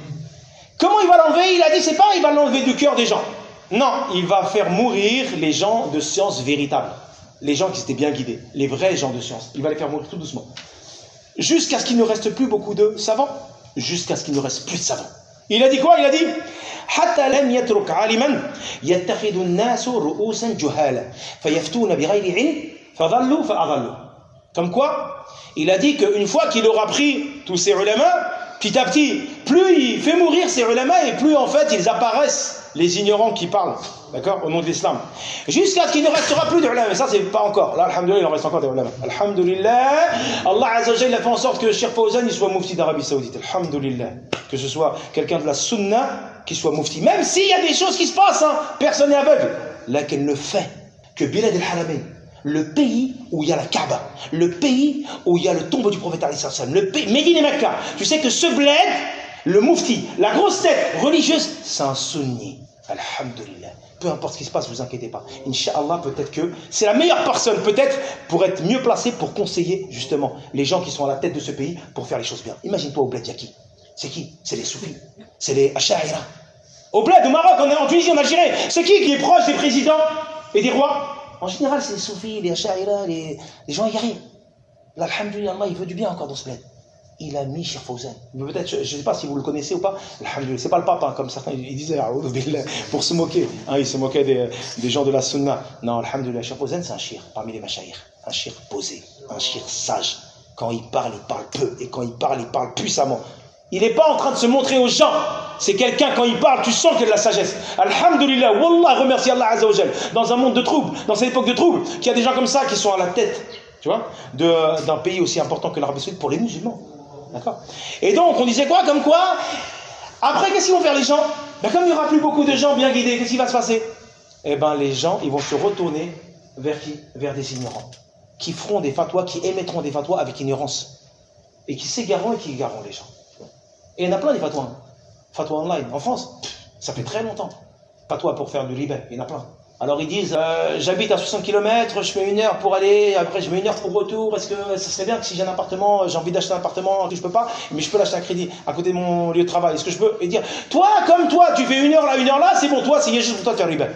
Comment il va l'enlever? Il a dit, c'est pas il va l'enlever du cœur des gens. Non, il va faire mourir les gens de science véritables. Les gens qui étaient bien guidés. Les vrais gens de science. Il va les faire mourir tout doucement. Jusqu'à ce qu'il ne reste plus beaucoup de savants. Jusqu'à ce qu'il ne reste plus de savants. Il a dit quoi? Il a dit حتى لم يترك عالما يتخذ الناس رؤوسا جهالا فيفتون بغير علم فضلوا فأضلوا. Comme quoi, il a dit qu'une fois qu'il aura pris tous ces ulama, petit à petit, plus il fait mourir ces ulama et plus en fait ils apparaissent les ignorants qui parlent, d'accord, au nom de l'islam. Jusqu'à ce qu'il ne restera plus d'ulama. Mais ça, c'est pas encore. Là, alhamdoulilah, il en reste encore des ulama. Alhamdoulilah, Allah Azza wa Jalla a fait en sorte que Cheikh Fawzan il soit mufti d'Arabie Saoudite. Alhamdoulilah. Que ce soit quelqu'un de la sunna qui soit mufti. Même s'il y a des choses qui se passent, hein, personne n'est aveugle. Là, qu'elle ne fait que Bilad al-Haramain, le pays où il y a la Kaaba, le pays où il y a le tombeau du prophète alayhi salam, le pays, Médine et Mecca. Tu sais que ce bled, le mufti, la grosse tête religieuse, c'est un sunni. Alhamdulillah. Peu importe ce qui se passe, vous inquiétez pas. Inch'Allah, peut-être que c'est la meilleure personne, peut-être, pour être mieux placée pour conseiller, justement, les gens qui sont à la tête de ce pays pour faire les choses bien. Imagine-toi au bled, il y a qui? C'est qui? C'est les soufis, c'est les Ash'aira. Au bled, au Maroc, en Tunisie, en Algérie, c'est qui qui est proche des présidents et des rois? En général, c'est les soufis, les Ash'aira, les, les gens y arrivent. Là, alhamdulillah, Allah, il veut du bien encore dans ce bled. Il a mis Cheikh Fawzan. Peut-être, je ne sais pas si vous le connaissez ou pas. Alhamdulillah, c'est pas le pape, hein, comme certains ils disaient, pour se moquer. Hein, il se moquait des, des gens de la sunna. Non, alhamdulillah, Cheikh Fawzan, c'est un shir parmi les machaïr. Un shir posé, un shir sage. Quand il parle, il parle peu. Et quand il parle, il parle puissamment. Il n'est pas en train de se montrer aux gens. C'est quelqu'un, quand il parle, tu sens qu'il y a de la sagesse. Alhamdulillah, wallah, remercie Allah Azza wa Jal. Dans un monde de troubles, dans cette époque de troubles, qu'il y a des gens comme ça qui sont à la tête, tu vois, de, d'un pays aussi important que l'Arabie Saoudite pour les musulmans. D'accord? Et donc, on disait quoi? Comme quoi? Après, qu'est-ce qu'ils vont faire les gens? Ben, comme il n'y aura plus beaucoup de gens bien guidés, qu'est-ce qui va se passer? Eh bien, les gens, ils vont se retourner vers qui? Vers des ignorants. Qui feront des fatwas, qui émettront des fatwas avec ignorance. Et qui s'égareront et qui égareront les gens. Et il y en a plein des fatwas. Fatwas online. En France, ça fait très longtemps. Fatwas pour faire du libé, il y en a plein. Alors ils disent, euh, j'habite à soixante kilomètres, je mets une heure pour aller, après je mets une heure pour retour, parce que ça serait bien que si j'ai un appartement, j'ai envie d'acheter un appartement, que je peux pas, mais je peux l'acheter à crédit à côté de mon lieu de travail. Est-ce que je peux? Et dire, toi, comme toi, tu fais une heure là, une heure là, c'est bon, toi, c'est juste pour toi de faire libé.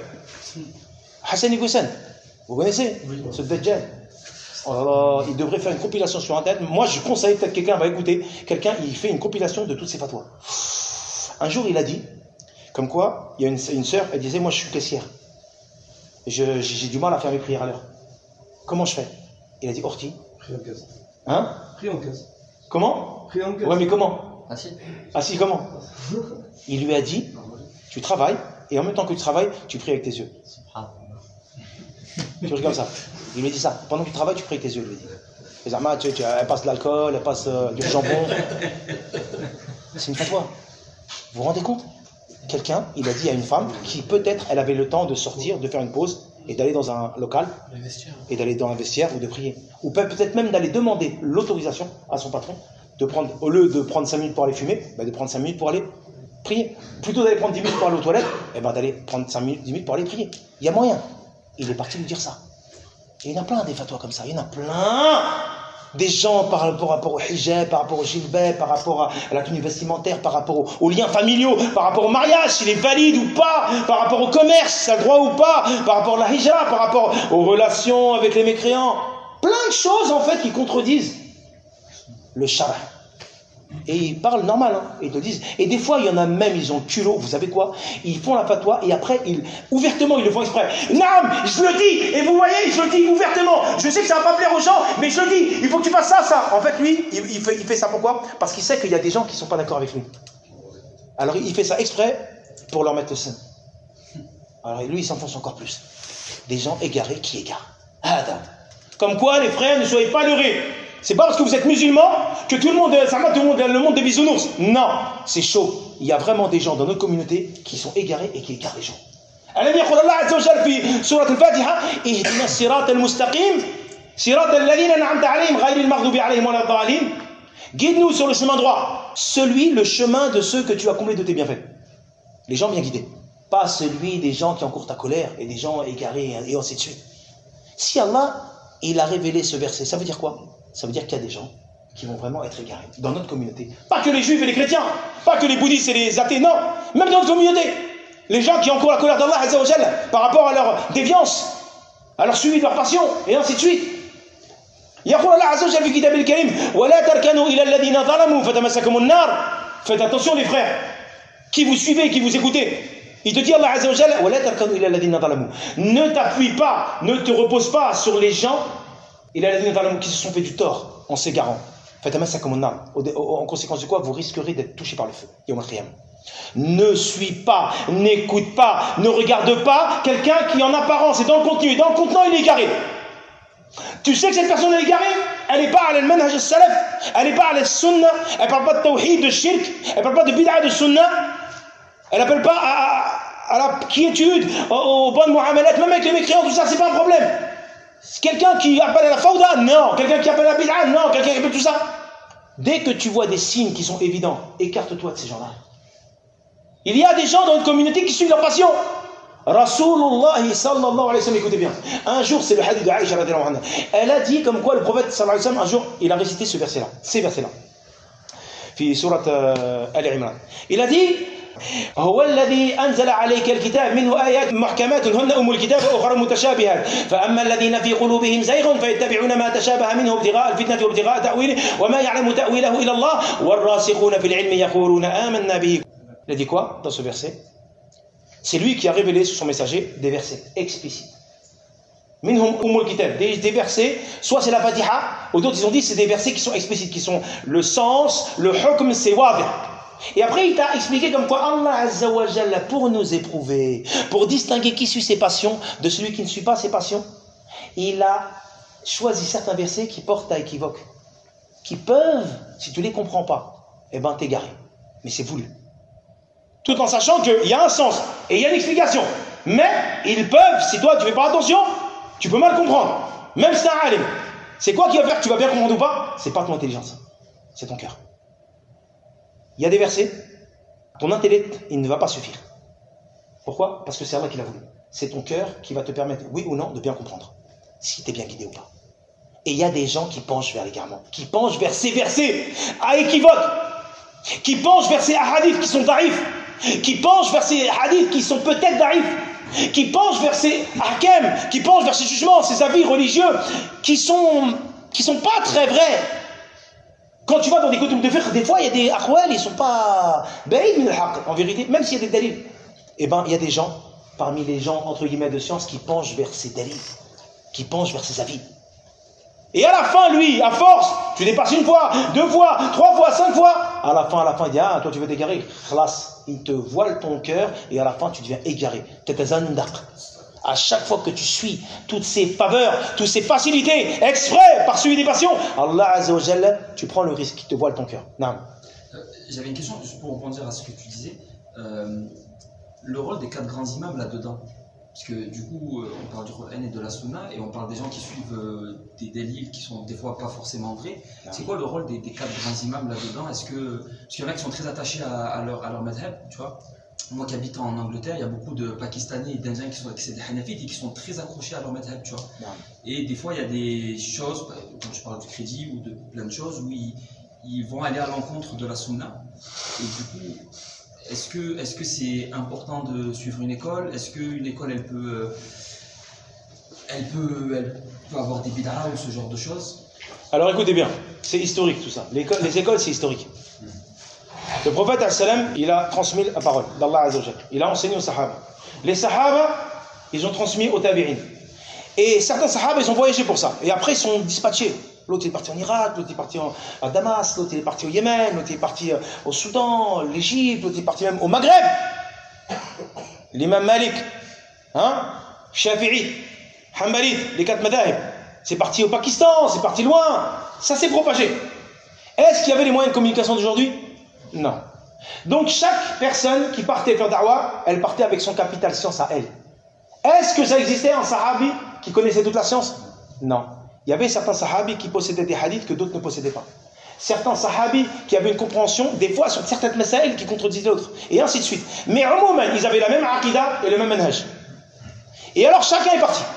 Hassan Igoussan, vous connaissez? Oui. Ce Dajjal. Oh là là, il devrait faire une compilation sur Internet. Moi, je conseille, peut-être quelqu'un va écouter, quelqu'un, il fait une compilation de toutes ces fatwas. Un jour, il a dit, comme quoi, il y a une, une sœur, elle disait, moi, je suis caissière. Je, j'ai du mal à faire mes prières à l'heure. Comment je fais? Il a dit, Orti. Prie en caisse. Hein? Prie en caisse. Comment? Prie en caisse. Ouais, mais comment? Assis. Assis, comment? Il lui a dit, tu travailles, et en même temps que tu travailles, tu pries avec tes yeux. Tu pries comme ça. Il lui a dit ça. Pendant que tu travailles, tu pries avec tes yeux, il lui a dit. Les armes, tu, tu, elle passe de l'alcool, elle passe euh, du jambon. C'est une fatwa. Vous vous rendez compte? Quelqu'un, il a dit à une femme qui peut-être elle avait le temps de sortir, de faire une pause et d'aller dans un local et d'aller dans un vestiaire ou de prier. Ou peut-être même d'aller demander l'autorisation à son patron de prendre, au lieu de prendre cinq minutes pour aller fumer, bah de prendre cinq minutes pour aller prier. Plutôt d'aller prendre dix minutes pour aller aux toilettes, et ben d'aller prendre cinq minutes, dix minutes pour aller prier. Il y a moyen. Il est parti lui dire ça. Et il y en a plein des fatwas comme ça, il y en a plein. Des gens par rapport, par rapport au hijab, par rapport au jilbab, par rapport à, à la tenue vestimentaire, par rapport aux, aux liens familiaux, par rapport au mariage, s'il est valide ou pas, par rapport au commerce, s'il a le droit ou pas, par rapport à la hijra, par rapport aux relations avec les mécréants. Plein de choses en fait qui contredisent le shara. Et ils parlent normal, hein. Ils te disent. Et des fois, il y en a même, ils ont le culot, vous savez quoi? Ils font la fatwa et après, ils, ouvertement, ils le font exprès. Naam, je le dis, et vous voyez, je le dis ouvertement. Je sais que ça va pas plaire aux gens, mais je le dis, il faut que tu fasses ça, ça. En fait, lui, il, il, fait, il fait ça pourquoi? Parce qu'il sait qu'il y a des gens qui sont pas d'accord avec lui. Alors, il fait ça exprès pour leur mettre le sein. Alors, lui, il s'enfonce encore plus. Des gens égarés qui égarent. Adam. Comme quoi, les frères, ne soyez pas leurrés. C'est pas parce que vous êtes musulmans que tout le monde, ça va tout le monde, le monde des bisounours. Non, c'est chaud. Il y a vraiment des gens dans notre communauté qui sont égarés et qui égarent les gens. Allah dit, Allah Azza wa Jalla fi surat al-Fatiha, ihdina as-sirat al-mustaqim, sirat alladhina an'amta alayhim ghayril maghdubi alayhim wa lad-dallin. Guide-nous sur le chemin droit, celui, le chemin de ceux que tu as comblés de tes bienfaits. Les gens bien guidés. Pas celui des gens qui encourent ta colère et des gens égarés et ainsi de suite. Si Allah, il a révélé ce verset, ça veut dire quoi? Ça veut dire qu'il y a des gens qui vont vraiment être égarés dans notre communauté. Pas que les juifs et les chrétiens, pas que les bouddhistes et les athées, non. Même dans notre communauté. Les gens qui encourent la colère d'Allah Azza wa Jalla par rapport à leur déviance, à leur suivi de leur passion, et ainsi de suite. يقول الله عز وجل في كتابه الكريم ولا تركنوا إلى الذين ظلموا فتمسكهم النار. Faites attention les frères, qui vous suivez, qui vous écoutez. Il te dit Allah Azza wa Jalla ولا تركنوا إلى الذين ظلموا. Ne t'appuie pas, ne te repose pas sur les gens il a les qui se sont fait du tort en s'égarant. En conséquence de quoi, vous risquerez d'être touché par le feu. Ne suis pas, n'écoute pas, ne regarde pas quelqu'un qui en apparence est dans le contenu et dans le contenant il est égaré. Tu sais que cette personne est égarée, elle n'est pas à l'manhaj al-salaf, elle n'est pas à la-sunnah, elle ne parle pas de tawhid, de shirk, elle ne parle pas de bid'a, de sunnah, elle n'appelle pas à, à, à la quiétude, aux, aux bonnes muamalat, même avec les mécréants, tout ça, c'est pas un problème. Quelqu'un qui appelle à la fawda, non. Quelqu'un qui appelle à la bid'a, non. Quelqu'un qui appelle tout ça. Dès que tu vois des signes qui sont évidents, écarte-toi de ces gens-là. Il y a des gens dans notre communauté qui suivent leur passion. Rasulullah sallallahu alayhi wa sallam, écoutez bien. Un jour, c'est le hadith de Aïcha radhiyallahu anha. Elle a dit comme quoi le prophète sallallahu alayhi wa sallam, un jour, il a récité ce verset-là. Ces versets-là. Fi surat Al-Imran. Il a dit هو الذي أنزل عليك الكتاب منه آيات محكمات هن أم الكتاب وأخرى متشابهات فأما الذين في قلوبهم زيغ فيتبعون ما تشابه منه ابتغاء الفتنة وابتغاء تأويله وما يعلم تأويله إلا الله والراسخون في العلم يقولون آمنا به. Il a dit quoi dans ce verset? C'est lui qui a révélé sur son messager des versets explicites. Minhum umul kitab, des, des versets, soit c'est la Fatiha, ou d'autres ils ont dit c'est des versets qui sont explicites, qui sont le sens, le hukm, c'est wadi'. Et après, il t'a expliqué comme quoi Allah Azza wa Jalla, pour nous éprouver, pour distinguer qui suit ses passions de celui qui ne suit pas ses passions, il a choisi certains versets qui portent à équivoque, qui peuvent, si tu ne les comprends pas, eh ben t'égarer. Mais c'est voulu. Tout en sachant qu'il y a un sens et il y a une explication. Mais ils peuvent, si toi tu ne fais pas attention, tu peux mal comprendre. Même si c'est un alim. C'est quoi qui va faire que tu vas bien comprendre ou pas? C'est pas ton intelligence, c'est ton cœur. Il y a des versets, ton intellect, il ne va pas suffire. Pourquoi? Parce que c'est Allah qui l'a voulu. C'est ton cœur qui va te permettre, oui ou non, de bien comprendre. Si tu es bien guidé ou pas. Et il y a des gens qui penchent vers l'égarement, qui penchent vers ces versets à équivoque, qui penchent vers ces hadiths qui sont tarifs, qui penchent vers ces hadiths qui sont peut-être tarifs, qui penchent vers ces ahkam, qui penchent vers ces jugements, ces avis religieux, qui sont, qui sont pas très vrais. Quand tu vas dans des kutub de fiqh, des fois il y a des akhwal, ils sont pas ba'id min al-haqq, en vérité, même s'il y a des dalils. Eh ben, il y a des gens, parmi les gens, entre guillemets, de science, qui penchent vers ces dalils, qui penchent vers ces avis. Et à la fin, lui, à force, tu dépasses une fois, deux fois, trois fois, cinq fois, à la fin, à la fin, il dit, ah, toi tu veux t'égarer, khlas, il te voile ton cœur, et à la fin, tu deviens égaré. T'es un zandaq. À chaque fois que tu suis toutes ces faveurs, toutes ces facilités, exprès, par suivi des passions, Allah Azza wa Jalla, tu prends le risque, il te voile ton cœur. Non. Euh, J'avais une question, juste pour rebondir à ce que tu disais. Euh, le rôle des quatre grands imams là-dedans. Parce que du coup, euh, on parle du Coran et de la Sunna, et on parle des gens qui suivent euh, des, des livres qui sont des fois pas forcément vrais. C'est quoi le rôle des, des quatre grands imams là-dedans? Est-ce que, parce qu'il y en a qui sont très attachés à, à leur, à leur madhab, tu vois? moi qui habite en Angleterre, il y a beaucoup de Pakistanais et d'Indiens qui sont qui sont des Hanafites et qui sont très accrochés à leur madhab, tu vois. Non. Et des fois, il y a des choses, quand je parle du crédit ou de plein de choses, où ils, ils vont aller à l'encontre de la sunna. Et du coup, est-ce que est-ce que c'est important de suivre une école? Est-ce qu'une école, elle peut, elle peut, elle peut avoir des bid'ah ou ce genre de choses? Alors écoutez bien, c'est historique tout ça. Les, les écoles, c'est historique. Le prophète, il a transmis la parole d'Allah Azza wa Jalla. Il a enseigné aux Sahaba. Les Sahaba, ils ont transmis aux Tabi'in. Et certains Sahaba, ils ont voyagé pour ça. Et après, ils sont dispatchés. L'autre est parti en Irak, l'autre est parti en, à Damas, l'autre est parti au Yémen, l'autre est parti au Soudan, l'Égypte, l'autre est parti même au Maghreb. L'imam Malik, hein, Shafi'i, Hanbali, les quatre madhahib. C'est parti au Pakistan, c'est parti loin. Ça s'est propagé. Est-ce qu'il y avait les moyens de communication d'aujourd'hui? Non. Donc chaque personne qui partait faire da'wah, elle partait avec son capital science à elle. Est-ce que ça existait un sahabi qui connaissait toute la science? Non. Il y avait certains sahabis qui possédaient des hadiths que d'autres ne possédaient pas. Certains sahabis qui avaient une compréhension, des fois sur certaines masaïl qui contredisaient d'autres. Et ainsi de suite. Mais au moment, ils avaient la même aqidah et le même manhaj. Et alors chacun est parti.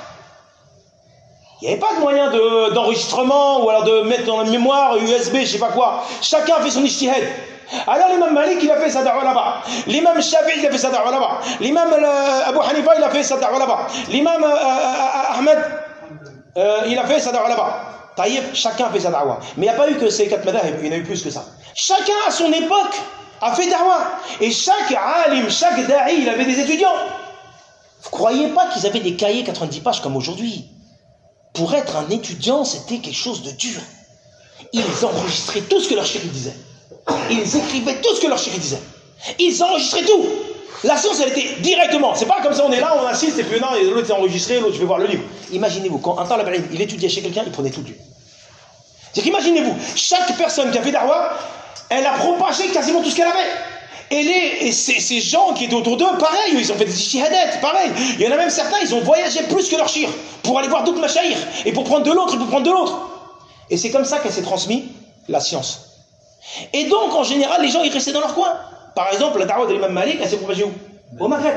Il n'y avait pas de moyen de, d'enregistrement ou alors de mettre dans la mémoire U S B, je sais pas quoi. Chacun a fait son ijtihad. Alors l'imam Malik, il a fait sa da'wa là-bas. L'imam Shafi'i, il a fait sa da'wa là-bas. L'imam euh, Abu Hanifa, il a fait sa da'wa là-bas. L'imam euh, Ahmed, euh, il a fait sa da'wa là-bas. Taïeb, chacun a fait sa da'wa. Mais il n'y a pas eu que ces quatre madhahib, il y en a eu plus que ça. Chacun à son époque a fait da'wa. Et chaque alim, chaque da'i, il avait des étudiants. Vous ne croyez pas qu'ils avaient des cahiers quatre-vingt-dix pages comme aujourd'hui? Pour être un étudiant, c'était quelque chose de dur. Ils enregistraient tout ce que leur chéri disait. Ils écrivaient tout ce que leur chéri disait. Ils enregistraient tout. La science, elle était directement. C'est pas comme ça, on est là, on assiste, et puis non, l'autre est enregistré, l'autre, je vais voir le livre. Imaginez-vous, quand un temps, il étudiait chez quelqu'un, il prenait tout lu. C'est-à-dire qu'imaginez-vous, chaque personne qui a fait da'wah, elle a propagé quasiment tout ce qu'elle avait. Et, les, et ces, ces gens qui étaient autour d'eux, pareil, ils ont fait des ijtihadat, pareil. Il y en a même certains, ils ont voyagé plus que leur shir pour aller voir d'autres mashaïr, et pour prendre de l'autre, et pour prendre de l'autre. Et c'est comme ça qu'elle s'est transmise la science. Et donc, en général, les gens, ils restaient dans leur coin. Par exemple, la da'wah de l'imam Malik, elle s'est propagée où? Au Maghreb.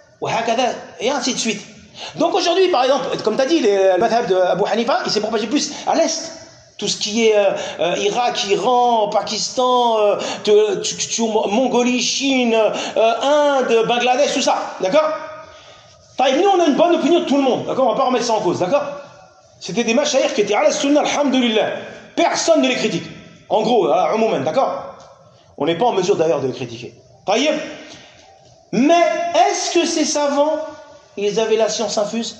Et ainsi de suite. Donc aujourd'hui, par exemple, comme tu as dit, le madhab de Abu Hanifa, il s'est propagé plus à l'est. Tout ce qui est euh, euh, Irak, Iran, Pakistan, euh, tu, tu, tu, Mongolie, Chine, euh, Inde, Bangladesh, tout ça. D'accord? Nous, on a une bonne opinion de tout le monde. D'accord? On ne va pas remettre ça en cause. D'accord? C'était des mashaïr qui étaient à la sunna, alhamdulillah. Personne ne les critique. En gros, à un moment, d'accord? On n'est pas en mesure d'ailleurs de les critiquer. Taïeb. Mais est-ce que ces savants, ils avaient la science infuse?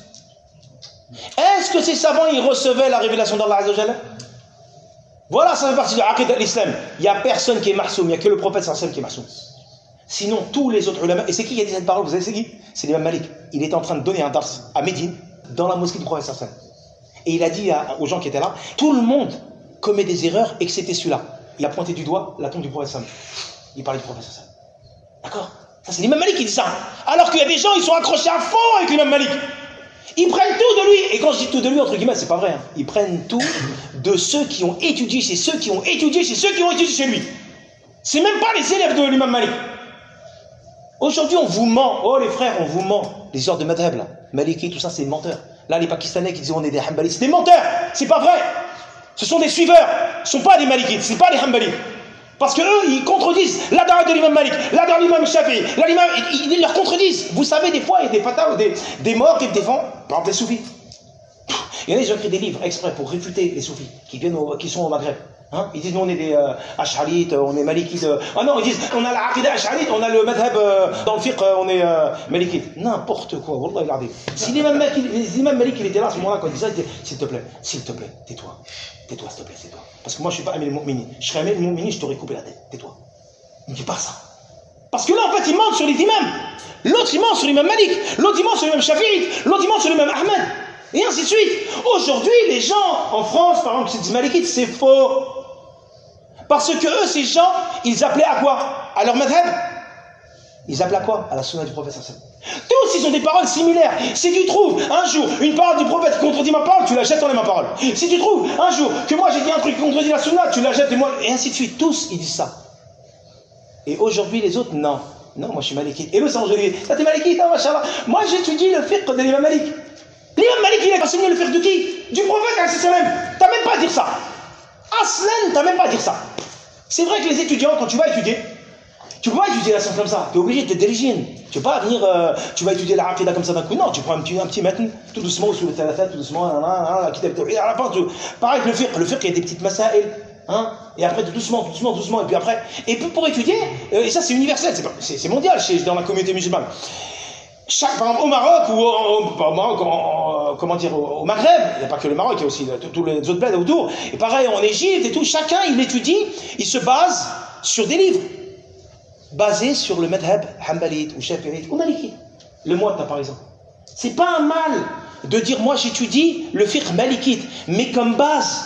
Est-ce que ces savants, ils recevaient la révélation d'Allah Azza wa Jalla? Voilà, ça fait partie de l'aqid de l'islam. Il n'y a personne qui est marsoum, il n'y a que le prophète sallallahu qui est marsoum. Sinon, tous les autres ulama, et c'est qui qui a dit cette parole? Vous savez c'est qui? C'est l'imam Malik. Il était en train de donner un dars à Médine, dans la mosquée du prophète sallallahu. Et il a dit à, aux gens qui étaient là, tout le monde commet des erreurs et que c'était celui-là. Il a pointé du doigt la tombe du prophète sallallahu. Il parlait du prophète sallallahu. D'accord? Ça, c'est l'imam Malik qui dit ça. Alors qu'il y a des gens, ils sont accrochés à fond avec l'imam Malik. Ils prennent tout de lui. Et quand je dis tout de lui, entre guillemets, c'est pas vrai. Hein. Ils prennent tout de ceux qui ont étudié chez ceux qui ont étudié chez ceux qui ont étudié chez lui. C'est même pas les élèves de l'imam Malik. Aujourd'hui, on vous ment. Oh les frères, on vous ment. Les ordres de madhab, là, Maliki, tout ça, c'est des menteurs. Là, les Pakistanais qui disent on est des Hanbalis, c'est des menteurs. C'est pas vrai. Ce sont des suiveurs. Ce ne sont pas des Malikites, ce ne sont pas des Hanbalis. Parce que eux, ils contredisent la da'wah de l'imam Malik, la da'wah de l'imam Shafi'i, ils, ils leur contredisent. Vous savez, des fois, il y a des fatwas, des, des morts qui défendent, par exemple, les soufis. Il y en a, ils ont écrit des livres exprès pour réfuter les soufis qui, viennent au, qui sont au Maghreb. Hein, ils disent, nous, on est des euh, ash'arites, on est malikites. Euh, ah non, ils disent, on a la aqidah ash'arite, on a le madhab, euh, dans le fiqh, on est euh, malikite. N'importe quoi, wallah il a dit. Si l'imam Malik, il était là à ce moment-là, quand il disait, il disait, s'il te plaît, s'il te plaît, tais-toi. Tais-toi, s'il te plaît, tais-toi. Parce que moi, je ne suis pas Amir al-Mu'minin. Je serais Amir al-Mu'minin, je t'aurais coupé la tête. Tais-toi. Il ne dit pas ça. Parce que là, en fait, il ment sur les imams. L'autre, il ment sur l'imam Malik. L'autre, il ment sur l'imam Shafi'i. L'autre, il ment sur l'imam Ahmed. Et ainsi de suite. Aujourd'hui, les gens en France, par exemple, qui se disent malikites, c'est faux. Parce que eux, ces gens, ils appelaient à quoi? À leur madhab. Ils appelaient à quoi? À la sunna du prophète sallallahu alayhi wa sallam. Tous, ils ont des paroles similaires. Si tu trouves un jour une parole du prophète qui contredit ma parole, tu la jettes dans ma parole. Si tu trouves un jour que moi j'ai dit un truc qui contredit la sunna, tu la jettes et moi. Et ainsi de suite. Tous, ils disent ça. Et aujourd'hui, les autres, non. Non, moi je suis malikite. Et l'autre, c'est enjolivé. Ça, t'es malikite, hein, machallah. Moi, j'étudie le fiqh de l'imam Malik. L'imam Malik, il a enseigné le fiqh de qui? Du prophète, alayhi salam. T'as même pas à dire ça. Aslan, t'as même pas à dire ça. C'est vrai que les étudiants, quand tu vas étudier, tu peux pas étudier la science comme ça. Tu es obligé de te diriger. Tu peux pas venir, euh, tu vas étudier la aqidah comme ça d'un coup. Non, tu prends un petit, un petit matin, tout doucement, sous le thalathat, tout doucement, la kitab tawhid, à la fin, tu... pareil que le fiqh. Le fiqh, il y a des petites masail. Hein, et après, tout doucement, tout doucement, doucement, et puis après, et puis pour étudier, euh, et ça c'est universel, c'est mondial chez, dans la communauté musulmane. Chaque, par exemple, au Maroc, ou au, au Maroc, en, comment dire, au, au Maghreb, il n'y a pas que le Maroc, il y a aussi tous les autres bleds autour, et pareil en Égypte et tout, chacun il étudie, il se base sur des livres, basés sur le madhab hanbalite ou shafi'ite ou maliki. Le muwatta par exemple. C'est pas un mal de dire moi j'étudie le fiqh malikite, mais comme base.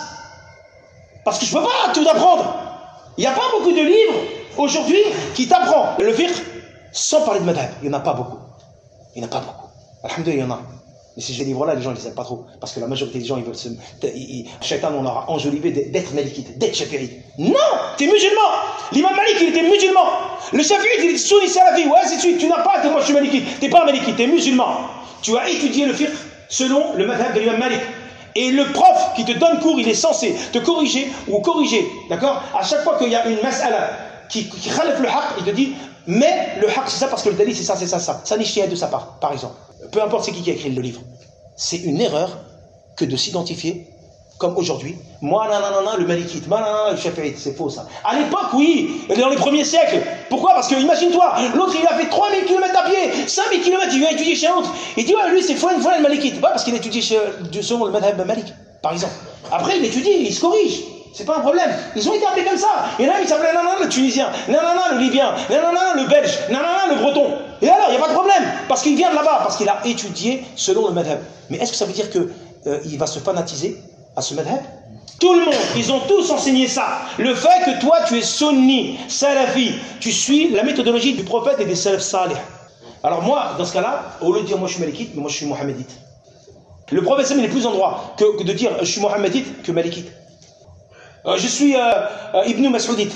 Parce que je ne peux pas tout apprendre. Il n'y a pas beaucoup de livres aujourd'hui qui t'apprennent le fiqh sans parler de madhab. Il n'y en a pas beaucoup. Il n'y en a pas beaucoup. Alhamdoulilah, il y en a. Mais ces livres-là, les gens ne les aiment pas trop. Parce que la majorité des gens, ils veulent se. Shaitan, on leur a enjolivé d'être malikite, d'être shafi'ite. Non, tu es musulman. L'imam Malik, il était musulman. Le shafi'ite, il est sunni salafi. Ouais, c'est tu. Tu n'as pas que moi je suis malikite. Tu n'es pas malikite, tu es musulman. Tu as étudié le fiqh selon le madhab de l'imam Malik. Et le prof qui te donne cours, il est censé te corriger ou corriger, d'accord? À chaque fois qu'il y a une mas'ala qui, qui khalif le haqq, il te dit, mais le haqq c'est ça parce que le dalil c'est ça, c'est ça, ça. Ça n'est chié de sa part, par exemple. Peu importe c'est qui qui a écrit le livre. C'est une erreur que de s'identifier, comme aujourd'hui, moi, non, non, non, non, le malikite, moi, non, non, le shafi'ite, c'est faux ça. À l'époque, oui, dans les premiers siècles. Pourquoi? Parce que, imagine-toi, l'autre il a fait trois mille kilomètres à pied, cinq mille kilomètres, il vient étudier chez un autre. Il dit, ouais, lui c'est Fouane, Fouane le malikite. Bah, parce qu'il étudie chez, selon le madhab malik, par exemple. Après, il étudie, il se corrige. C'est pas un problème. Ils ont été appelés comme ça. Il y en a, il s'appelait non, non, le tunisien, non, non, non, le libyen, non, non, non, le belge, non, non, non, le breton. Et alors, il n'y a pas de problème. Parce qu'il vient de là-bas, parce qu'il a étudié selon le madhab. Mais est-ce que ça veut dire qu'il euh, va se fanatiser à ce madhab? Tout le monde, ils ont tous enseigné ça. Le fait que toi, tu es sunni, salafi, tu suis la méthodologie du prophète et des salaf salih. Alors moi, dans ce cas-là, au lieu de dire moi je suis malikite, mais moi je suis mohammedite. Le prophète il est plus en droit que, que de dire je suis mohammedite que malikite. Euh, je suis euh, euh, Ibn Mas'oudite.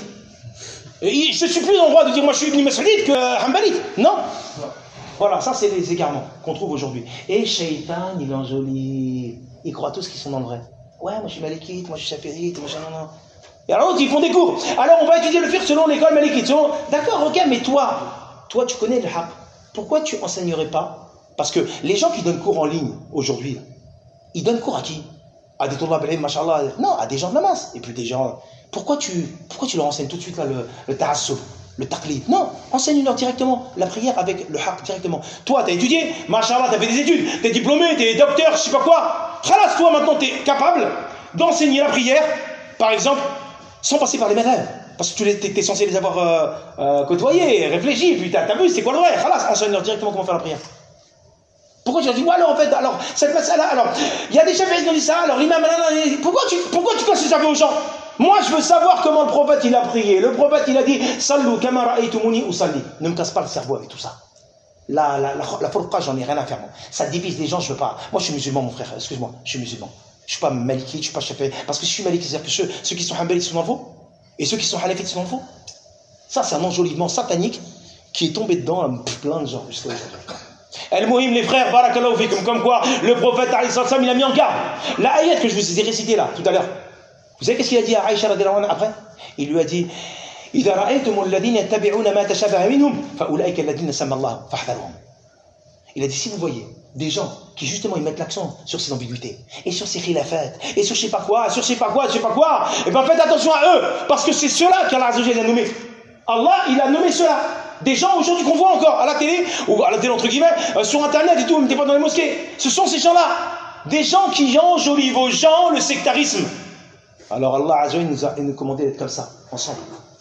Et je suis plus en droit de dire moi je suis Ibn Mas'oudite que euh, Hanbalite. Non. Voilà, ça c'est les égarements qu'on trouve aujourd'hui. Et Shaitan, il enjolit. Ils croient tous qu'ils sont dans le vrai. Ouais, moi je suis malikite, moi je suis shafi'ite, moi je non, non. Et alors ils font des cours. Alors on va étudier le fiqh selon l'école malikite. Selon... D'accord, ok, mais toi, toi tu connais le haqq. Pourquoi tu enseignerais pas? Parce que les gens qui donnent cours en ligne aujourd'hui, ils donnent cours à qui? À des tournoi b'ilm, machallah. Non, à des gens de la masse. Et puis des gens. Pourquoi tu, pourquoi tu leur enseignes tout de suite là le, le ta'assub, le taqlid? Non, enseigne-leur directement la prière avec le haqq directement. Toi, t'as étudié, machallah, t'as fait des études, t'es diplômé, t'es docteur, je sais pas quoi. Khalas, toi maintenant t'es capable d'enseigner la prière, par exemple, sans passer par les madhab. Parce que tu es, es censé les avoir euh, euh, côtoyés, réfléchis, puis t'as vu, c'est quoi le vrai? Khalas, enseigne-leur directement comment faire la prière. Pourquoi tu as dit, ouais, alors en fait, alors, cette masala, alors, il y a des chefs qui ont dit ça, alors l'imam, pourquoi tu, pourquoi tu casses ça aux gens? Moi, je veux savoir comment le prophète, il a prié. Le prophèète, il a dit, Sallu kama ra'aytumuni usalli. Ne me casse pas le cerveau avec tout ça. La, la, la, la furqa, j'en ai rien à faire, moi. Ça divise les gens, je veux pas. Moi, je suis musulman, mon frère, excuse-moi, je suis musulman. Je suis pas malikite, je suis pas shafi'i. Parce que je suis malikite, c'est-à-dire que ceux, ceux qui sont hanbalites sont dans le faux, et ceux qui sont hanafites sont dans le faux. Ça, c'est un enjolivement satanique qui est tombé dedans, là, plein de gens, jusqu'à aujourd'hui. El-Mohim, les frères, barakallahu fikum, comme quoi le prophète alayhi salam, il a mis en garde. La ayat que je vous ai récitée là, tout à l'heure. Vous savez qu'est-ce qu'il a dit à Aïcha radhiyallahu anha après? Il lui a dit إذا رأيتم الذين يتبعون ما تشابه منهم فأولئك الذين سمى الله فاحذرهم. Il a dit si vous voyez des gens qui justement ils mettent l'accent sur ces ambiguïtés et sur ces khilafat et sur je sais pas quoi, sur je sais pas quoi, je sais pas quoi, et ben faites attention à eux parce que c'est ceux-là qu'Allah Azza wa Jalla a nommé. Allah, il a nommé ceux-là. Des gens aujourd'hui qu'on voit encore à la télé, ou à la télé entre guillemets, euh, sur internet et tout, même pas dans les mosquées. Ce sont ces gens-là. Des gens qui enjolivent aux gens le sectarisme. Alors Allah Azza wa Jalla nous a nous commandé d'être comme ça, ensemble.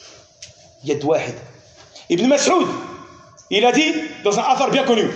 Yad wahid. Ibn Mas'oud, il a dit dans un athar bien connu,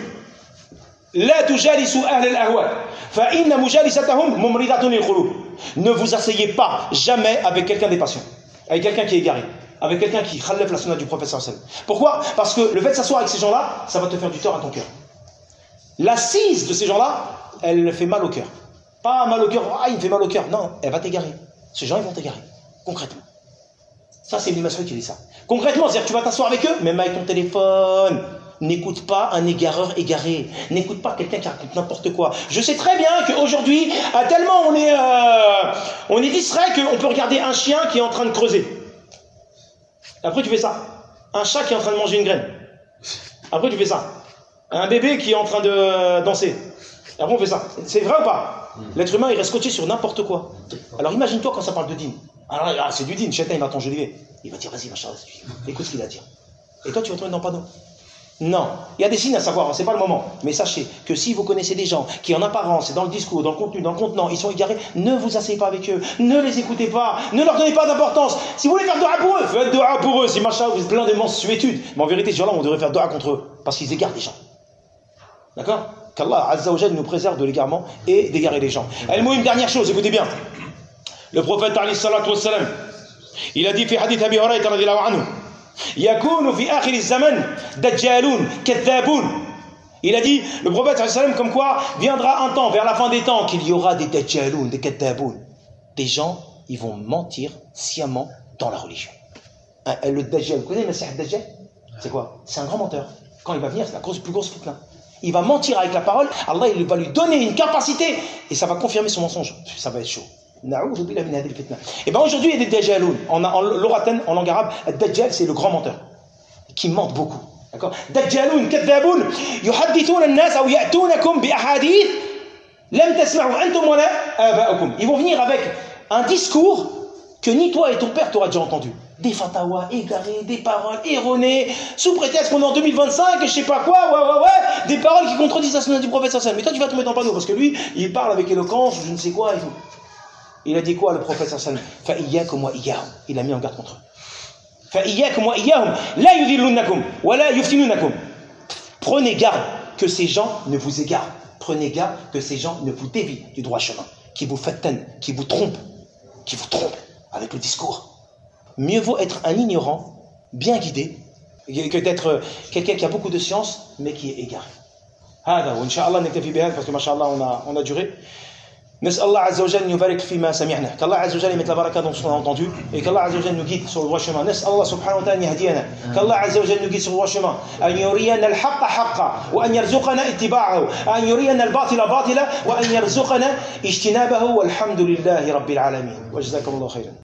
La tujalisu ahl al-ahwa, fa inna mujalisatahum mumridatun lil-qulub. Ne vous asseyez pas jamais avec quelqu'un des passions, avec quelqu'un qui est égaré, avec quelqu'un qui khalaf la sunna du prophète sallallahu alayhi wa sallam. Pourquoi? Parce que le fait de s'asseoir avec ces gens-là, ça va te faire du tort à ton cœur. L'assise de ces gens-là, elle fait mal au cœur. Pas mal au cœur, ah il me fait mal au cœur. Non, elle va t'égarer. Ces gens, ils vont t'égarer, concrètement. Ça, c'est Ibn Mas'ud qui dit ça. Concrètement, c'est-à-dire que tu vas t'asseoir avec eux, même avec ton téléphone. N'écoute pas un égareur égaré. N'écoute pas quelqu'un qui raconte n'importe quoi. Je sais très bien qu'aujourd'hui, à tellement on est, euh, on est distrait qu'on peut regarder un chien qui est en train de creuser. Après, tu fais ça. Un chat qui est en train de manger une graine. Après, tu fais ça. Un bébé qui est en train de danser. Après, on fait ça. C'est vrai ou pas? L'être humain, il reste scotché sur n'importe quoi. Alors, imagine-toi quand ça parle de dîne. Alors, là, c'est du dîne. Chacun, il va t'enjoliver. Il va dire, vas-y, machin, écoute ce qu'il a à dire. Et toi, tu vas tomber dans le panneau. Non, il y a des signes à savoir, c'est pas le moment. Mais sachez que si vous connaissez des gens qui en apparence, et dans le discours, dans le contenu, dans le contenant, ils sont égarés, ne vous asseyez pas avec eux, ne les écoutez pas, ne leur donnez pas d'importance. Si vous voulez faire doua pour eux, faites doua pour eux. Si machin, vous êtes plein de mensuétude. Mais en vérité, ces gens-là, on devrait faire doua contre eux, parce qu'ils égarent les gens. D'accord? Qu'Allah Azza wa Jal nous préserve de l'égarement et d'égarer les gens. Al-Muhim, dernière chose, écoutez bien. Le prophète alayhi salatu wa salam, il a dit fi hadith Abi Hurayrata radiyallahu anhu, yakunu fi akhir az-zaman dajjalun kadhabun. Il a dit, le prophète alayhi salam, comme quoi viendra un temps, vers la fin des temps, qu'il y aura des dajjalun, des kadhabun. Des gens, ils vont mentir sciemment dans la religion. Le dajjal, vous connaissez le Masih ad-Dajjal? C'est quoi? C'est un grand menteur. Quand il va venir, c'est la grosse, plus grosse fitna. Il va mentir avec la parole, Allah il va lui donner une capacité et ça va confirmer son mensonge. Ça va être chaud. Et bien aujourd'hui il y a des dajjaloun. En, en l'oraten, en langue arabe, dajjal c'est le grand menteur qui mente beaucoup. D'accord? Dajjaloun, kadhaboun, yuhaddithuna an-nas ou ya'tunakum bi ahadith lam tasma'u antum wala aba'ukum. Ils vont venir avec un discours que ni toi et ton père t'auras déjà entendu. Des fatawas égarés, des paroles erronées, sous prétexte qu'on est en deux mille vingt-cinq et je sais pas quoi, ouais, ouais, ouais, des paroles qui contredisent la sunna du prophète sallallahu alayhi wa sallam. Mais toi, tu vas tomber dans le panneau parce que lui, il parle avec éloquence ou je ne sais quoi et tout. Il a dit quoi, le prophète sallallahu alayhi wa sallam? Fa'iyyakum wa iyyahum. Il a mis en garde contre eux. Fa'iyyakum wa iyyahum. La yudhillunakum wa la yuftinunakum. Prenez garde que ces gens ne vous égarent. Prenez garde que ces gens ne vous dévient du droit chemin, qui vous fattènent, qui vous trompent, qui vous trompent avec le discours. Mieux vaut être un ignorant, bien guidé, que d'être quelqu'un qui a beaucoup de science, mais qui est égaré. هذا وإن شاء الله نكتفي بهذا parce que machallah on a on a duré. نسأل الله عز وجل يبارك فيما سمعنا. qu'Allah عز وجل mette la baraka dans ce qu'on a entendu et qu'Allah عز وجل nous guide sur le droit chemin. نسأل الله سبحانه وتعالى يهدينا. qu'Allah عز وجل nous guide sur le droit chemin. أن يرينا الحق حقا وأن يرزقنا اتباعه. أن يرينا الباطل باطلا وأن يرزقنا اجتنابه والحمد لله رب العالمين. وجزاكم الله خيرا.